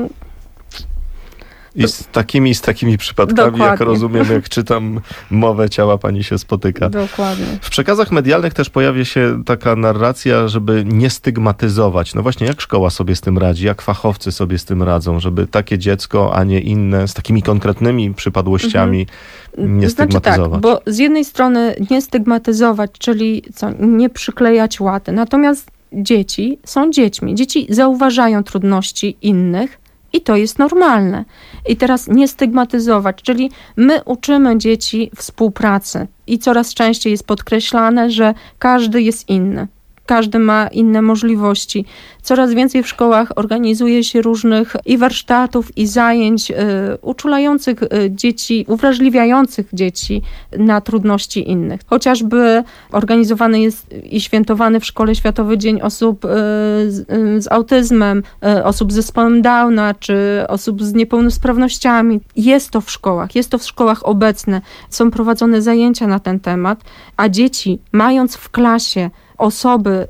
I z takimi, z takimi przypadkami, jak Dokładnie. rozumiem, jak czytam mowę ciała, pani się spotyka. dokładnie. W przekazach medialnych też pojawia się taka narracja, żeby nie stygmatyzować. No właśnie, jak szkoła sobie z tym radzi, jak fachowcy sobie z tym radzą, żeby takie dziecko, a nie inne, z takimi konkretnymi przypadłościami nie Znaczy stygmatyzować. tak, bo z jednej strony nie stygmatyzować, czyli co, nie przyklejać łaty. Natomiast dzieci są dziećmi. Dzieci zauważają trudności innych i to jest normalne. I teraz nie stygmatyzować, czyli my uczymy dzieci współpracy i coraz częściej jest podkreślane, że każdy jest inny. każdy ma inne możliwości. Coraz więcej w szkołach organizuje się różnych i warsztatów, i zajęć y, uczulających y, dzieci, uwrażliwiających dzieci na trudności innych. Chociażby organizowany jest i świętowany w szkole Światowy Dzień osób y, z, y, z autyzmem, y, osób z zespołem Downa, czy osób z niepełnosprawnościami. Jest to w szkołach, jest to w szkołach obecne. Są prowadzone zajęcia na ten temat, a dzieci, mając w klasie osoby y,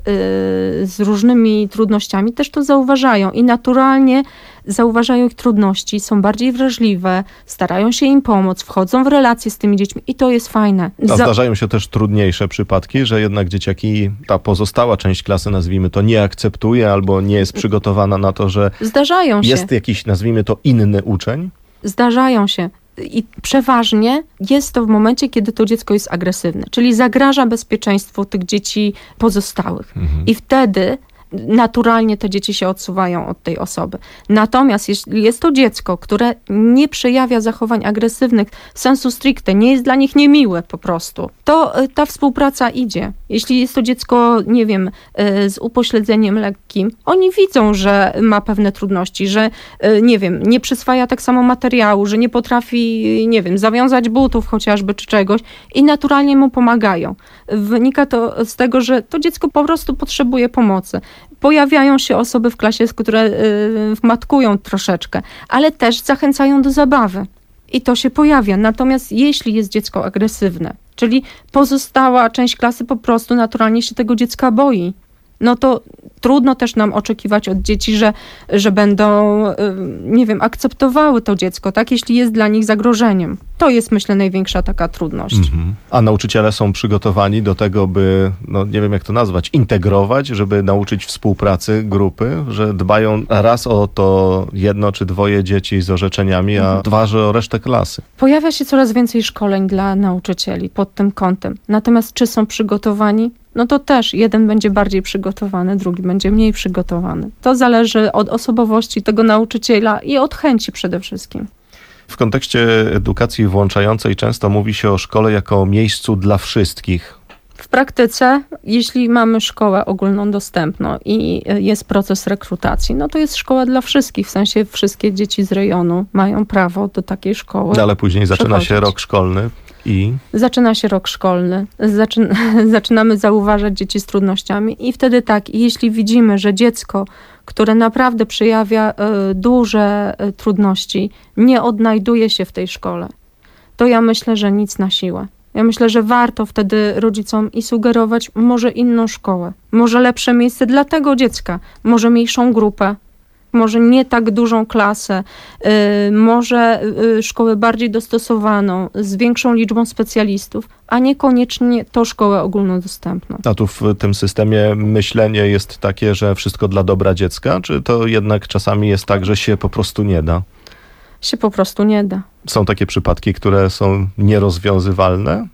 z różnymi trudnościami, też to zauważają i naturalnie zauważają ich trudności, są bardziej wrażliwe, starają się im pomóc, wchodzą w relacje z tymi dziećmi i to jest fajne. A Za- zdarzają się też trudniejsze przypadki, że jednak dzieciaki, ta pozostała część klasy, nazwijmy to, nie akceptuje albo nie jest przygotowana na to, że Zdarzają się. jest jakiś, nazwijmy to, inny uczeń. Zdarzają się. I przeważnie jest to w momencie, kiedy to dziecko jest agresywne, czyli zagraża bezpieczeństwu tych dzieci pozostałych. Mhm. I wtedy naturalnie te dzieci się odsuwają od tej osoby. Natomiast jeśli jest to dziecko, które nie przejawia zachowań agresywnych sensu stricte, nie jest dla nich niemiłe po prostu, to y, ta współpraca idzie. Jeśli jest to dziecko, nie wiem, y, z upośledzeniem lekkim, oni widzą, że ma pewne trudności, że y, nie wiem, nie przyswaja tak samo materiału, że nie potrafi, nie wiem, zawiązać butów chociażby czy czegoś i naturalnie mu pomagają. Wynika to z tego, że to dziecko po prostu potrzebuje pomocy. Pojawiają się osoby w klasie, które y, wmatkują troszeczkę, ale też zachęcają do zabawy. I to się pojawia. Natomiast jeśli jest dziecko agresywne, czyli pozostała część klasy po prostu naturalnie się tego dziecka boi, no to trudno też nam oczekiwać od dzieci, że, że będą, nie wiem, akceptowały to dziecko, tak, jeśli jest dla nich zagrożeniem. To jest, myślę, największa taka trudność. Mhm. A nauczyciele są przygotowani do tego, by, no nie wiem jak to nazwać, integrować, żeby nauczyć współpracy grupy, że dbają raz o to jedno czy dwoje dzieci z orzeczeniami, a Mhm. dwa, że o resztę klasy. Pojawia się coraz więcej szkoleń dla nauczycieli pod tym kątem. Natomiast czy są przygotowani? No to też jeden będzie bardziej przygotowany, drugi będzie mniej przygotowany. To zależy od osobowości tego nauczyciela i od chęci przede wszystkim. W kontekście edukacji włączającej często mówi się o szkole jako o miejscu dla wszystkich. W praktyce, jeśli mamy szkołę ogólnodostępną i jest proces rekrutacji, no to jest szkoła dla wszystkich, w sensie wszystkie dzieci z rejonu mają prawo do takiej szkoły. No, ale później zaczyna się przechodzić. rok szkolny i Zaczyna się rok szkolny, zaczyn- zaczynamy zauważać dzieci z trudnościami i wtedy tak, jeśli widzimy, że dziecko, które naprawdę przejawia y, duże y, trudności, nie odnajduje się w tej szkole, to ja myślę, że nic na siłę. Ja myślę, że warto wtedy rodzicom i sugerować może inną szkołę, może lepsze miejsce dla tego dziecka, może mniejszą grupę, może nie tak dużą klasę, y, może y, szkołę bardziej dostosowaną, z większą liczbą specjalistów, a niekoniecznie to szkołę ogólnodostępną. a tu w tym systemie myślenie jest takie, że wszystko dla dobra dziecka, czy to jednak czasami jest tak, że się po prostu nie da? Się po prostu nie da. Są takie przypadki, które są nierozwiązywalne?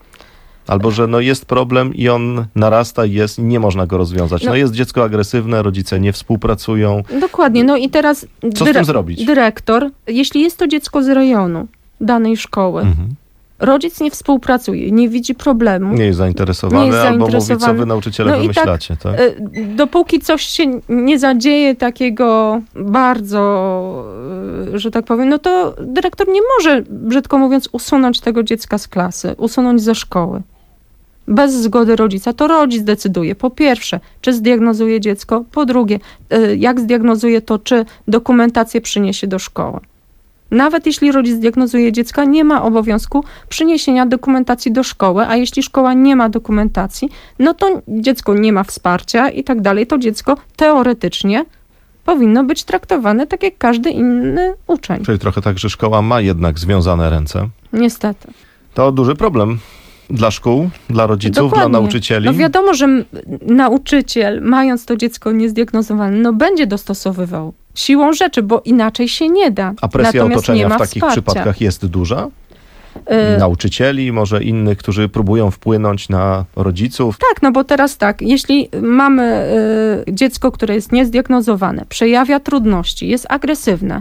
Albo, że no jest problem i on narasta i jest i nie można go rozwiązać. No, No. jest dziecko agresywne, rodzice nie współpracują. Dokładnie, no i teraz Co z tym zrobić? dyrektor, jeśli jest to dziecko z rejonu danej szkoły, Mhm. rodzic nie współpracuje, nie widzi problemu, Nie jest zainteresowany, Nie jest albo mówi, co zainteresowany. wy nauczyciele No i wymyślacie. Tak? Y, dopóki coś się nie zadzieje takiego bardzo, y, że tak powiem, no to dyrektor nie może, brzydko mówiąc, usunąć tego dziecka z klasy, usunąć ze szkoły. Bez zgody rodzica. To rodzic decyduje, po pierwsze, czy zdiagnozuje dziecko, po drugie, y, jak zdiagnozuje to, czy dokumentację przyniesie do szkoły. Nawet jeśli rodzic diagnozuje dziecka, nie ma obowiązku przyniesienia dokumentacji do szkoły, a jeśli szkoła nie ma dokumentacji, no to dziecko nie ma wsparcia i tak dalej. To dziecko teoretycznie powinno być traktowane tak jak każdy inny uczeń. Czyli trochę tak, że szkoła ma jednak związane ręce. Niestety. To duży problem dla szkół, dla rodziców, Dokładnie. dla nauczycieli. No wiadomo, że m- nauczyciel, mając to dziecko niezdiagnozowane, no będzie dostosowywał siłą rzeczy, bo inaczej się nie da. A presja Natomiast otoczenia nie ma w takich wsparcia. przypadkach jest duża? Y, Nauczycieli, może innych, którzy próbują wpłynąć na rodziców. Tak, no bo teraz tak, jeśli mamy y, dziecko, które jest niezdiagnozowane, przejawia trudności, jest agresywne,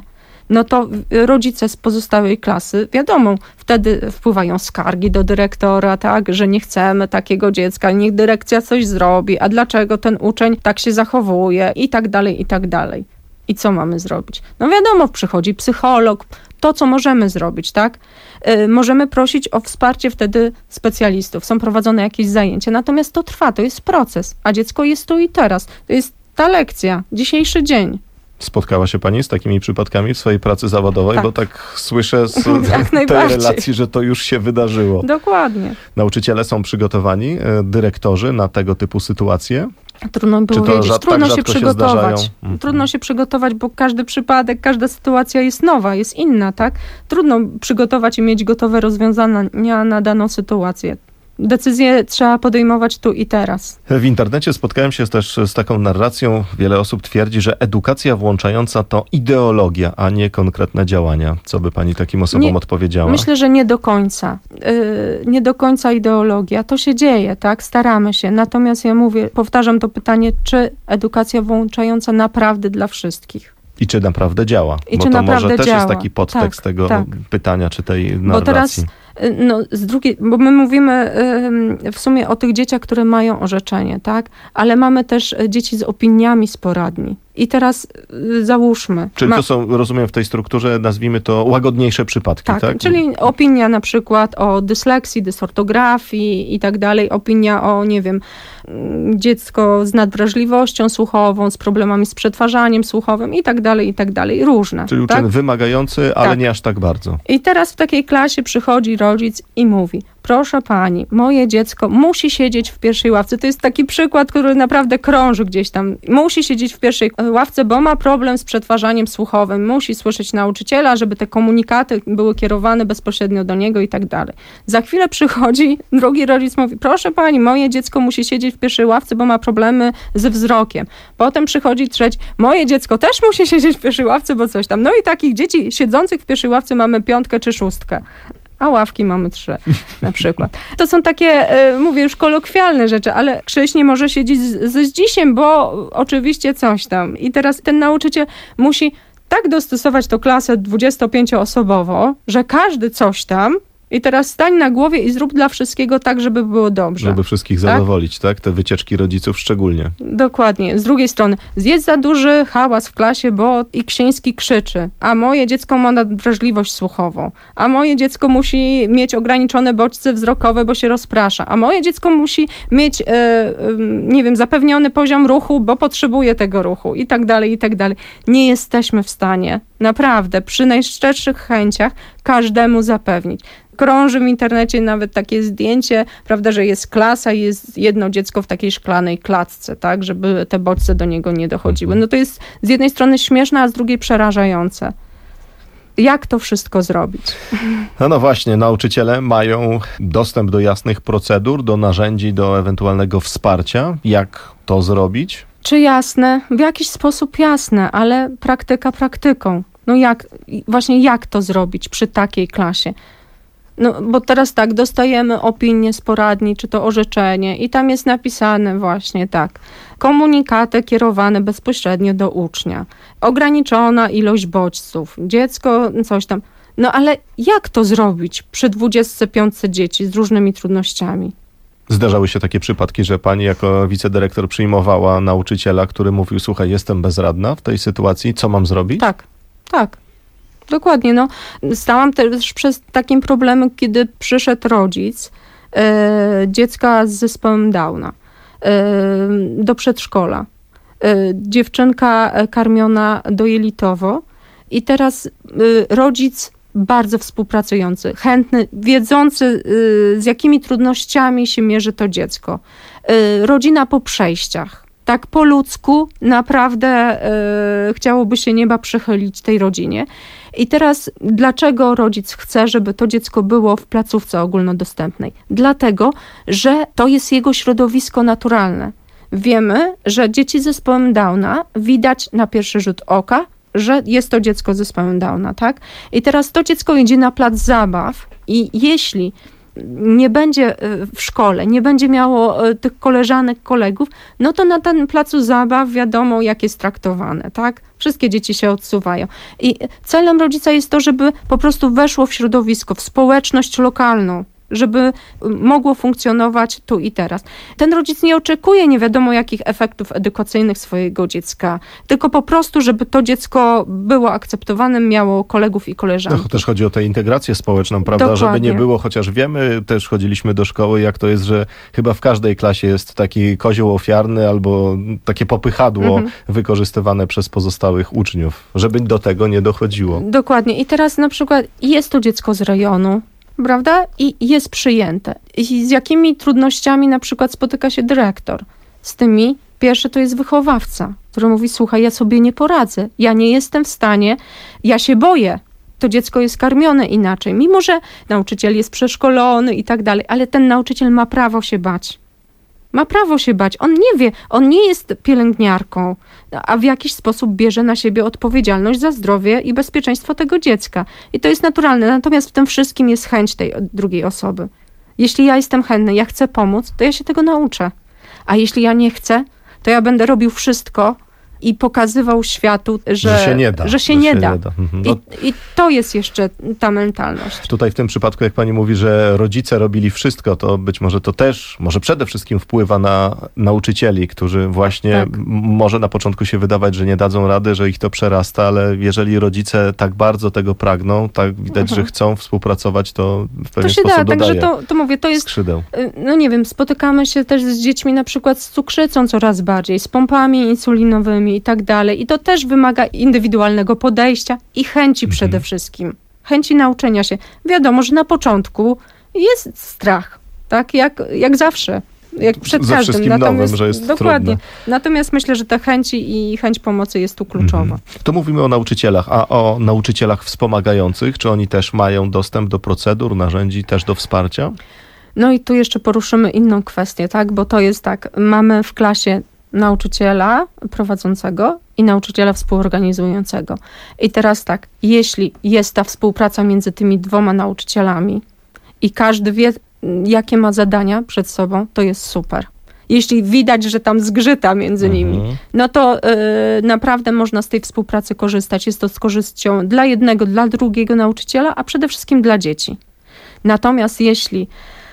no to rodzice z pozostałej klasy, wiadomo, wtedy wpływają skargi do dyrektora, tak, że nie chcemy takiego dziecka, niech dyrekcja coś zrobi, a dlaczego ten uczeń tak się zachowuje i tak dalej, i tak dalej. I co mamy zrobić? No wiadomo, przychodzi psycholog, to co możemy zrobić, tak? Yy, możemy prosić o wsparcie wtedy specjalistów, są prowadzone jakieś zajęcia, natomiast to trwa, to jest proces, a dziecko jest tu i teraz, to jest ta lekcja, dzisiejszy dzień. Spotkała się pani z takimi przypadkami w swojej pracy zawodowej? Tak. Bo tak słyszę z Jak tej najbardziej. relacji, że to już się wydarzyło. Dokładnie. Nauczyciele są przygotowani, e, dyrektorzy na tego typu sytuacje? Trudno było Czy to wiedzieć, rzad- trudno tak się rzadko się przygotować. zdarzają? Mhm. Trudno się przygotować, bo każdy przypadek, każda sytuacja jest nowa, jest inna, tak? Trudno przygotować i mieć gotowe rozwiązania na daną sytuację. Decyzje trzeba podejmować tu i teraz. W internecie spotkałem się też z taką narracją. Wiele osób twierdzi, że edukacja włączająca to ideologia, a nie konkretne działania. Co by pani takim osobom Nie, odpowiedziała? Myślę, że nie do końca. Yy, nie do końca ideologia. To się dzieje, tak? Staramy się. Natomiast ja mówię, powtarzam to pytanie, czy edukacja włączająca naprawdę dla wszystkich? I czy naprawdę działa? I Bo czy to naprawdę może też działa. jest taki podtekst Tak, tego tak. pytania, czy tej narracji. Bo teraz, y, no z drugiej, bo my mówimy y, w sumie o tych dzieciach, które mają orzeczenie, tak? Ale mamy też y, dzieci z opiniami z poradni. I teraz y, załóżmy. Czyli ma- to są, rozumiem, w tej strukturze, nazwijmy to łagodniejsze przypadki, tak? Tak, czyli opinia na przykład o dysleksji, dysortografii i tak dalej, opinia o, nie wiem, mm, dziecko z nadwrażliwością słuchową, z problemami z przetwarzaniem słuchowym i tak dalej, i tak dalej, różne. Czyli tak? uczeń wymagający, ale Tak. nie aż tak bardzo. I teraz w takiej klasie przychodzi rodzic i mówi: proszę pani, moje dziecko musi siedzieć w pierwszej ławce. To jest taki przykład, który naprawdę krąży gdzieś tam. Musi siedzieć w pierwszej ławce, bo ma problem z przetwarzaniem słuchowym. Musi słyszeć nauczyciela, żeby te komunikaty były kierowane bezpośrednio do niego i tak dalej. Za chwilę przychodzi drugi rodzic, mówi: proszę pani, moje dziecko musi siedzieć w pierwszej ławce, bo ma problemy ze wzrokiem. Potem przychodzi trzeci: moje dziecko też musi siedzieć w pierwszej ławce, bo coś tam. No i takich dzieci siedzących w pierwszej ławce mamy piątkę czy szóstkę. A ławki mamy trzy, na przykład. To są takie, y, mówię już kolokwialne rzeczy, ale Krzyś nie może siedzieć z, ze Zdzisiem, bo oczywiście coś tam. I teraz ten nauczyciel musi tak dostosować tą klasę dwudziestopięcioosobową, że każdy coś tam. I teraz stań na głowie i zrób dla wszystkiego tak, żeby było dobrze. Żeby wszystkich Tak? zadowolić, tak? Te wycieczki rodziców szczególnie. Dokładnie. Z drugiej strony, jest za duży hałas w klasie, bo i Księski krzyczy, a moje dziecko ma nadwrażliwość słuchową, a moje dziecko musi mieć ograniczone bodźce wzrokowe, bo się rozprasza, a moje dziecko musi mieć, e, e, nie wiem, zapewniony poziom ruchu, bo potrzebuje tego ruchu i tak dalej, i tak dalej. Nie jesteśmy w stanie, naprawdę, przy najszczerszych chęciach każdemu zapewnić. Krąży w internecie nawet takie zdjęcie, prawda, że jest klasa i jest jedno dziecko w takiej szklanej klatce, tak, żeby te bodźce do niego nie dochodziły. No to jest z jednej strony śmieszne, a z drugiej przerażające. Jak to wszystko zrobić? No, no właśnie, nauczyciele mają dostęp do jasnych procedur, do narzędzi, do ewentualnego wsparcia. Jak to zrobić? Czy jasne? W jakiś sposób jasne, ale praktyka praktyką. No jak, właśnie jak to zrobić przy takiej klasie? No, bo teraz tak, dostajemy opinię z poradni, czy to orzeczenie i tam jest napisane właśnie tak. Komunikaty kierowane bezpośrednio do ucznia. Ograniczona ilość bodźców. Dziecko coś tam. No ale jak to zrobić przy dwudziestce piątce dzieci z różnymi trudnościami? Zdarzały się takie przypadki, że pani jako wicedyrektor przyjmowała nauczyciela, który mówił: słuchaj, jestem bezradna w tej sytuacji, co mam zrobić? Tak, tak. Dokładnie, no. Stałam też przez takim problemem, kiedy przyszedł rodzic e, dziecka z zespołem Downa e, do przedszkola. E, dziewczynka karmiona dojelitowo i teraz e, rodzic bardzo współpracujący, chętny, wiedzący e, z jakimi trudnościami się mierzy to dziecko. E, rodzina po przejściach. Tak po ludzku naprawdę e, chciałoby się nieba przychylić tej rodzinie. I teraz dlaczego rodzic chce, żeby to dziecko było w placówce ogólnodostępnej? Dlatego, że to jest jego środowisko naturalne. Wiemy, że dzieci z zespołem Downa widać na pierwszy rzut oka, że jest to dziecko z zespołem Downa, tak? I teraz to dziecko idzie na plac zabaw i jeśli nie będzie y, w szkole, nie będzie miało y, tych koleżanek, kolegów, no to na tym placu zabaw wiadomo, jak jest traktowane, tak? Wszystkie dzieci się odsuwają. I celem rodzica jest to, żeby po prostu weszło w środowisko, w społeczność lokalną, żeby mogło funkcjonować tu i teraz. Ten rodzic nie oczekuje nie wiadomo jakich efektów edukacyjnych swojego dziecka, tylko po prostu, żeby to dziecko było akceptowane, miało kolegów i koleżanki. No, też chodzi o tę integrację społeczną, prawda? Dokładnie. Żeby nie było, chociaż wiemy, też chodziliśmy do szkoły, jak to jest, że chyba w każdej klasie jest taki kozioł ofiarny albo takie popychadło Mhm. wykorzystywane przez pozostałych uczniów, żeby do tego nie dochodziło. Dokładnie. I teraz na przykład jest to dziecko z rejonu, prawda? I jest przyjęte. I z jakimi trudnościami na przykład spotyka się dyrektor? Z tymi, pierwsze to jest wychowawca, który mówi, słuchaj, ja sobie nie poradzę, ja nie jestem w stanie, ja się boję. To dziecko jest karmione inaczej, mimo że nauczyciel jest przeszkolony i tak dalej, ale ten nauczyciel ma prawo się bać. Ma prawo się bać. On nie wie, on nie jest pielęgniarką, a w jakiś sposób bierze na siebie odpowiedzialność za zdrowie i bezpieczeństwo tego dziecka. I to jest naturalne. Natomiast w tym wszystkim jest chęć tej drugiej osoby. Jeśli ja jestem chętny, ja chcę pomóc, to ja się tego nauczę. A jeśli ja nie chcę, to ja będę robił wszystko i pokazywał światu, że, Że się nie da. Że się Że nie się da. nie da. Mhm. No, I, I to jest jeszcze ta mentalność. tutaj w tym przypadku, jak pani mówi, że rodzice robili wszystko, to być może to też, może przede wszystkim wpływa na nauczycieli, którzy właśnie Tak. m- może na początku się wydawać, że nie dadzą rady, że ich to przerasta, ale jeżeli rodzice tak bardzo tego pragną, tak widać, Mhm. że chcą współpracować, to w To pewien się sposób da, także dodaje to, to mówię, to jest skrzydeł. no nie wiem, spotykamy się też z dziećmi na przykład z cukrzycą coraz bardziej, z pompami insulinowymi i tak dalej. I to też wymaga indywidualnego podejścia i chęci Mhm. przede wszystkim. Chęci nauczenia się. Wiadomo, że na początku jest strach, tak? Jak, jak zawsze. Jak przed Ze każdym. wszystkim Natomiast, nowym, że jest dokładnie. trudne. Natomiast myślę, że te chęci i chęć pomocy jest tu kluczowa. Mhm. To mówimy o nauczycielach, a o nauczycielach wspomagających, czy oni też mają dostęp do procedur, narzędzi, też do wsparcia? No i tu jeszcze poruszymy inną kwestię, tak? Bo to jest tak, mamy w klasie nauczyciela prowadzącego i nauczyciela współorganizującego. I teraz tak, jeśli jest ta współpraca między tymi dwoma nauczycielami i każdy wie, jakie ma zadania przed sobą, to jest super. Jeśli widać, że tam zgrzyta między nimi, Mhm. no to y, naprawdę można z tej współpracy korzystać. Jest to z korzyścią dla jednego, dla drugiego nauczyciela, a przede wszystkim dla dzieci. Natomiast jeśli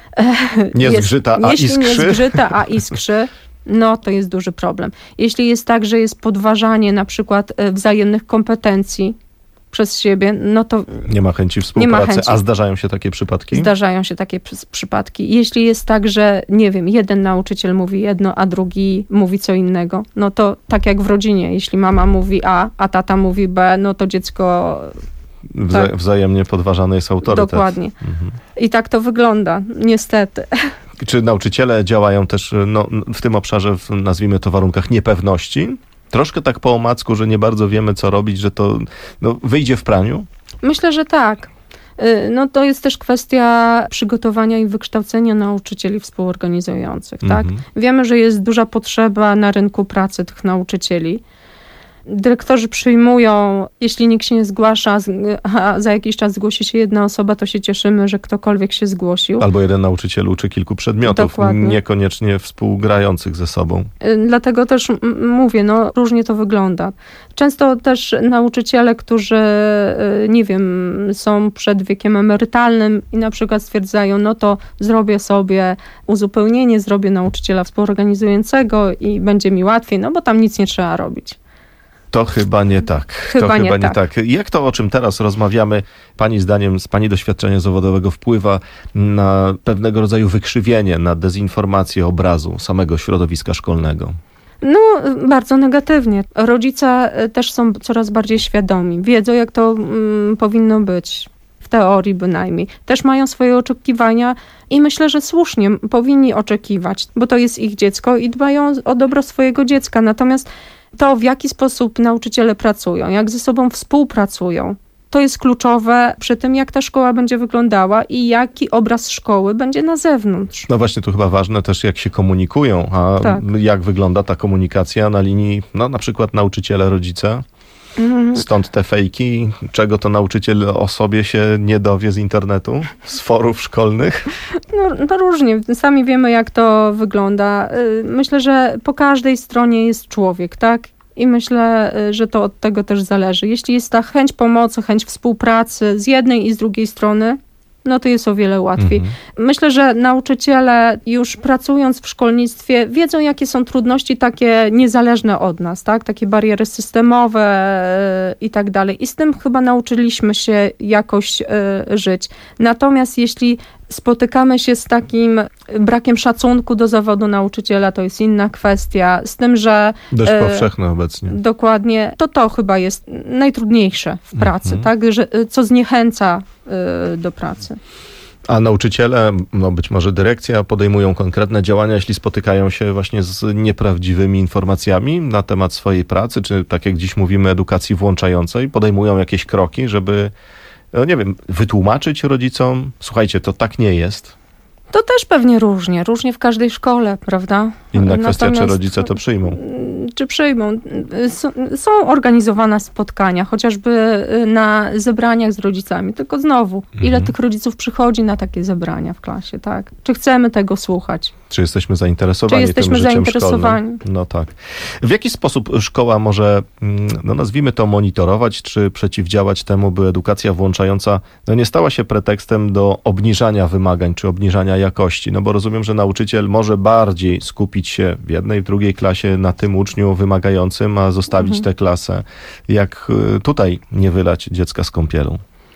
Nie jest, zgrzyta, a jeśli iskrzy? nie zgrzyta, a iskrzy, no to jest duży problem. Jeśli jest tak, że jest podważanie na przykład e, wzajemnych kompetencji przez siebie, no to Nie ma chęci współpracy, chęci. a zdarzają się takie przypadki? zdarzają się takie przy- przypadki. Jeśli jest tak, że nie wiem, jeden nauczyciel mówi jedno, a drugi mówi co innego, no to tak jak w rodzinie, jeśli mama mówi A, a tata mówi B, no to dziecko Wza- tak. Wzajemnie podważany jest autorytet. dokładnie. Mhm. I tak to wygląda, niestety. Czy nauczyciele działają też no, w tym obszarze, w, nazwijmy to, warunkach niepewności? Troszkę tak po omacku, że nie bardzo wiemy, co robić, że to no, wyjdzie w praniu? Myślę, że tak. Y, No to jest też kwestia przygotowania i wykształcenia nauczycieli współorganizujących, tak? Mhm. Wiemy, że jest duża potrzeba na rynku pracy tych nauczycieli. Dyrektorzy przyjmują, jeśli nikt się nie zgłasza, z- a za jakiś czas zgłosi się jedna osoba, to się cieszymy, że ktokolwiek się zgłosił. Albo jeden nauczyciel uczy kilku przedmiotów, Dokładnie. niekoniecznie współgrających ze sobą. Y, Dlatego też m- mówię, no różnie to wygląda. Często też nauczyciele, którzy, y, nie wiem, są przed wiekiem emerytalnym i na przykład stwierdzają, no to zrobię sobie uzupełnienie, zrobię nauczyciela współorganizującego i będzie mi łatwiej, no bo tam nic nie trzeba robić. To chyba nie tak. Chyba to nie chyba nie tak. tak. Jak to, o czym teraz rozmawiamy, pani zdaniem, z pani doświadczenia zawodowego wpływa na pewnego rodzaju wykrzywienie, na dezinformację obrazu samego środowiska szkolnego? No, bardzo negatywnie. Rodzice y, też są coraz bardziej świadomi, wiedzą jak to mm, powinno być. W teorii bynajmniej. Też mają swoje oczekiwania i myślę, że słusznie powinni oczekiwać, bo to jest ich dziecko i dbają o dobro swojego dziecka. Natomiast to, w jaki sposób nauczyciele pracują, jak ze sobą współpracują, to jest kluczowe przy tym, jak ta szkoła będzie wyglądała i jaki obraz szkoły będzie na zewnątrz. No właśnie, tu chyba ważne też, jak się komunikują, a Tak. jak wygląda ta komunikacja na linii, no na przykład nauczyciele, rodzice. Stąd te fejki, czego to nauczyciel o sobie się nie dowie z internetu, z forów szkolnych? No, to różnie. Sami wiemy, jak to wygląda. Y, Myślę, że po każdej stronie jest człowiek, tak? I myślę, y, że to od tego też zależy. Jeśli jest ta chęć pomocy, chęć współpracy z jednej i z drugiej strony, no to jest o wiele łatwiej. Mhm. Myślę, że nauczyciele już pracując w szkolnictwie wiedzą, jakie są trudności takie niezależne od nas, tak? Takie bariery systemowe yy, i tak dalej. I z tym chyba nauczyliśmy się jakoś yy, żyć. Natomiast jeśli spotykamy się z takim brakiem szacunku do zawodu nauczyciela, to jest inna kwestia. Z tym, że Dość yy, powszechne obecnie. dokładnie, to to chyba jest najtrudniejsze w pracy, Mhm. tak? Że, co zniechęca yy, do pracy. A nauczyciele, no być może dyrekcja, podejmują konkretne działania, jeśli spotykają się właśnie z nieprawdziwymi informacjami na temat swojej pracy, czy tak jak dziś mówimy, edukacji włączającej, podejmują jakieś kroki, żeby, no nie wiem, wytłumaczyć rodzicom, słuchajcie, to tak nie jest. To też pewnie różnie, różnie w każdej szkole, prawda? Inna kwestia, czy Natomiast- rodzice to przyjmą. Czy przyjmą? S- Są organizowane spotkania, chociażby na zebraniach z rodzicami, tylko znowu, ile Mhm. tych rodziców przychodzi na takie zebrania w klasie, tak? Czy chcemy tego słuchać? Czy jesteśmy zainteresowani Czy jesteśmy tym życiem zainteresowani? szkolnym? No tak. W jaki sposób szkoła może, mm, no nazwijmy to, monitorować, czy przeciwdziałać temu, by edukacja włączająca no nie stała się pretekstem do obniżania wymagań, czy obniżania jakości? No bo rozumiem, że nauczyciel może bardziej skupić się w jednej, w drugiej klasie na tym uczniu wymagającym, a zostawić Mhm. tę klasę. Jak y, tutaj nie wylać dziecka z kąpielą?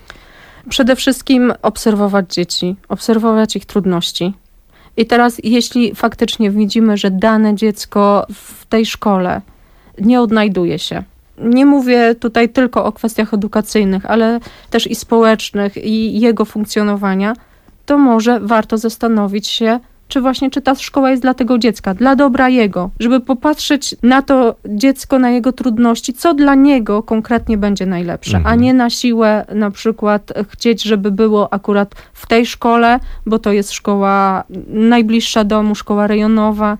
Przede wszystkim obserwować dzieci, obserwować ich trudności. I teraz, jeśli faktycznie widzimy, że dane dziecko w tej szkole nie odnajduje się, nie mówię tutaj tylko o kwestiach edukacyjnych, ale też i społecznych i jego funkcjonowania, to może warto zastanowić się, czy właśnie, czy ta szkoła jest dla tego dziecka, dla dobra jego, żeby popatrzeć na to dziecko, na jego trudności, co dla niego konkretnie będzie najlepsze, Mhm. a nie na siłę na przykład chcieć, żeby było akurat w tej szkole, bo to jest szkoła najbliższa domu, szkoła rejonowa.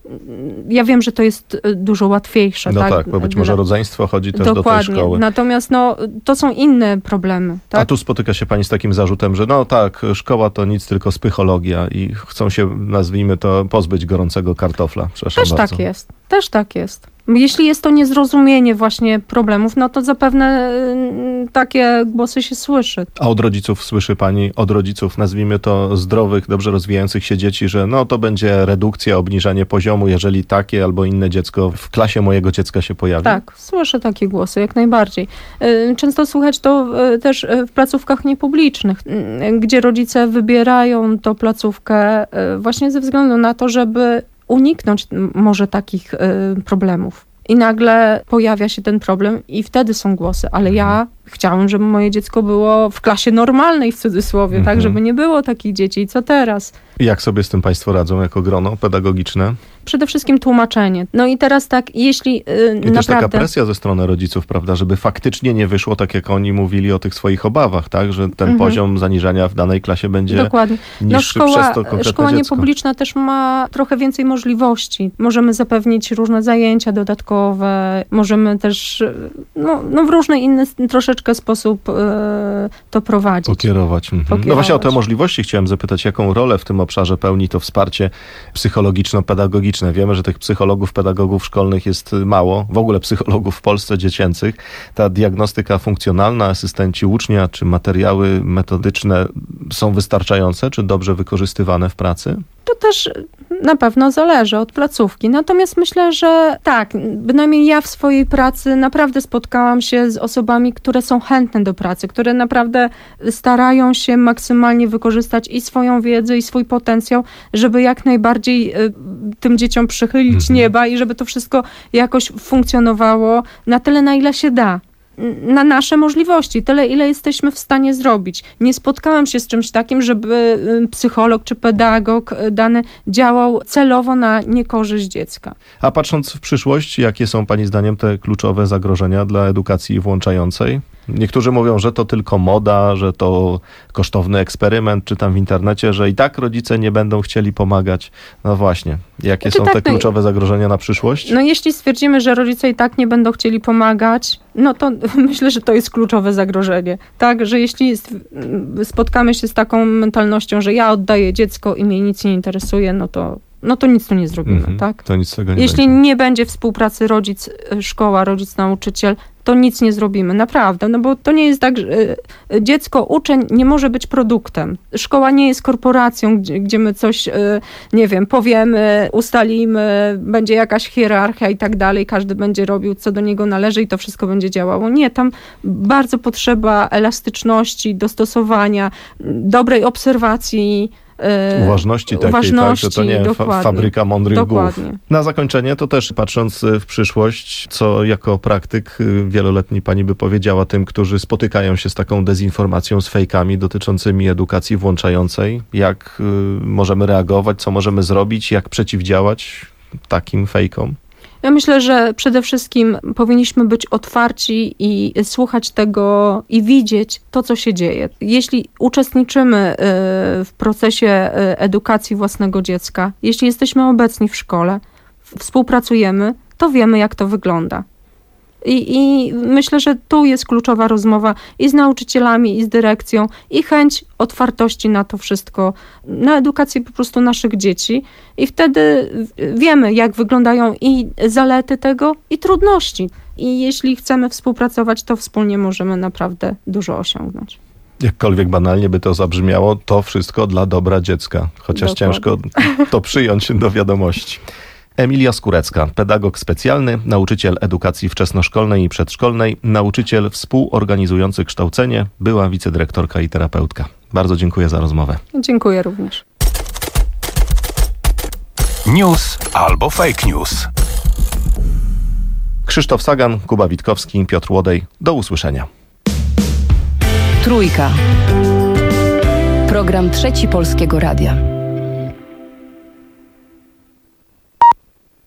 Ja wiem, że to jest y, dużo łatwiejsze. No tak, tak, bo być Dla- może rodzeństwo chodzi też do tej Dokładnie. szkoły. Natomiast no, to są inne problemy. Tak? A tu spotyka się pani z takim zarzutem, że no tak, szkoła to nic, tylko psychologia i chcą się, nazwijmy to, pozbyć gorącego kartofla. Przepraszam Też bardzo. tak jest. Też tak jest. Jeśli jest to niezrozumienie właśnie problemów, no to zapewne y, takie głosy się słyszy. A od rodziców słyszy pani, od rodziców, nazwijmy to, zdrowych, dobrze rozwijających się dzieci, że no to będzie redukcja, obniżanie poziomu, jeżeli takie albo inne dziecko w klasie mojego dziecka się pojawi. Tak, słyszę takie głosy, jak najbardziej. Y, Często słychać to y, też y, w placówkach niepublicznych, y, gdzie rodzice wybierają tą placówkę y, właśnie ze względu na to, żeby uniknąć m, może takich y, problemów. I nagle pojawia się ten problem i wtedy są głosy, ale ja chciałam, żeby moje dziecko było w klasie normalnej, w cudzysłowie, Mhm. tak, żeby nie było takich dzieci. I co teraz? I jak sobie z tym państwo radzą jako grono pedagogiczne? Przede wszystkim tłumaczenie. No i teraz tak, jeśli y, I też taka naprawdę... presja ze strony rodziców, prawda, żeby faktycznie nie wyszło tak, jak oni mówili o tych swoich obawach, tak, że ten Mhm. poziom zaniżania w danej klasie będzie Dokładnie. No niższy szkoła, przez to konkretne szkoła dziecko. niepubliczna też ma trochę więcej możliwości. Możemy zapewnić różne zajęcia dodatkowe, możemy też no, no w różny inny troszeczkę sposób e, to prowadzić. Pokierować. Mhm. No Pokierować. właśnie o te możliwości chciałem zapytać, jaką rolę w tym obszarze pełni to wsparcie psychologiczno-pedagogiczne. Wiemy, że tych psychologów, pedagogów szkolnych jest mało, w ogóle psychologów w Polsce dziecięcych. Ta diagnostyka funkcjonalna, asystenci ucznia, czy materiały metodyczne są wystarczające, czy dobrze wykorzystywane w pracy? To też na pewno zależy od placówki. Natomiast myślę, że tak, bynajmniej ja w swojej pracy naprawdę spotkałam się z osobami, które są chętne do pracy, które naprawdę starają się maksymalnie wykorzystać i swoją wiedzę, i swój potencjał, żeby jak najbardziej y, tym dzieciom przychylić Mhm. nieba i żeby to wszystko jakoś funkcjonowało na tyle, na ile się da. Na nasze możliwości, tyle ile jesteśmy w stanie zrobić. Nie spotkałam się z czymś takim, żeby y, psycholog czy pedagog y, dany działał celowo na niekorzyść dziecka. A patrząc w przyszłość, jakie są pani zdaniem te kluczowe zagrożenia dla edukacji włączającej? Niektórzy mówią, że to tylko moda, że to kosztowny eksperyment, czytam w internecie, że i tak rodzice nie będą chcieli pomagać. No właśnie, jakie Znaczy są tak, te no i- kluczowe zagrożenia na przyszłość? No jeśli stwierdzimy, że rodzice i tak nie będą chcieli pomagać, no to myślę, że to jest kluczowe zagrożenie. Tak, że jeśli stw- spotkamy się z taką mentalnością, że ja oddaję dziecko i mnie nic nie interesuje, no to, no to nic tu nie zrobimy, Mhm, tak? To nic z tego nie Jeśli będzie. nie będzie współpracy rodzic, y, szkoła, rodzic, nauczyciel, to nic nie zrobimy, naprawdę, no bo to nie jest tak, że y, y, dziecko, uczeń nie może być produktem. Szkoła nie jest korporacją, gdzie, gdzie my coś, y, nie wiem, powiemy, ustalimy, będzie jakaś hierarchia i tak dalej, każdy będzie robił, co do niego należy i to wszystko będzie działało. Nie, tam bardzo potrzeba elastyczności, dostosowania, dobrej obserwacji, y, Uważności takiej, uważności, tak, że to nie fa- dokładnie. fabryka mądrych Dokładnie. głów. Na zakończenie to też patrząc w przyszłość, co jako praktyk y, wieloletni pani by powiedziała tym, którzy spotykają się z taką dezinformacją, z fejkami dotyczącymi edukacji włączającej, jak y, możemy reagować, co możemy zrobić, jak przeciwdziałać takim fejkom? Ja myślę, że przede wszystkim powinniśmy być otwarci i słuchać tego i widzieć to, co się dzieje. Jeśli uczestniczymy y, w procesie y, edukacji własnego dziecka, jeśli jesteśmy obecni w szkole, w- współpracujemy, to wiemy, jak to wygląda. I, I myślę, że tu jest kluczowa rozmowa i z nauczycielami, i z dyrekcją, i chęć otwartości na to wszystko, na edukację po prostu naszych dzieci. I wtedy wiemy, jak wyglądają i zalety tego, i trudności. I jeśli chcemy współpracować, to wspólnie możemy naprawdę dużo osiągnąć. Jakkolwiek banalnie by to zabrzmiało, to wszystko dla dobra dziecka. Chociaż Dokładnie. ciężko to przyjąć do wiadomości. Emilia Skórecka, pedagog specjalny, nauczyciel edukacji wczesnoszkolnej i przedszkolnej, nauczyciel współorganizujący kształcenie, była wicedyrektorka i terapeutka. Bardzo dziękuję za rozmowę. Dziękuję również. News albo fake news. Krzysztof Sagan, Kuba Witkowski, Piotr Łodej. Do usłyszenia. Trójka. Program Trzeci Polskiego Radia.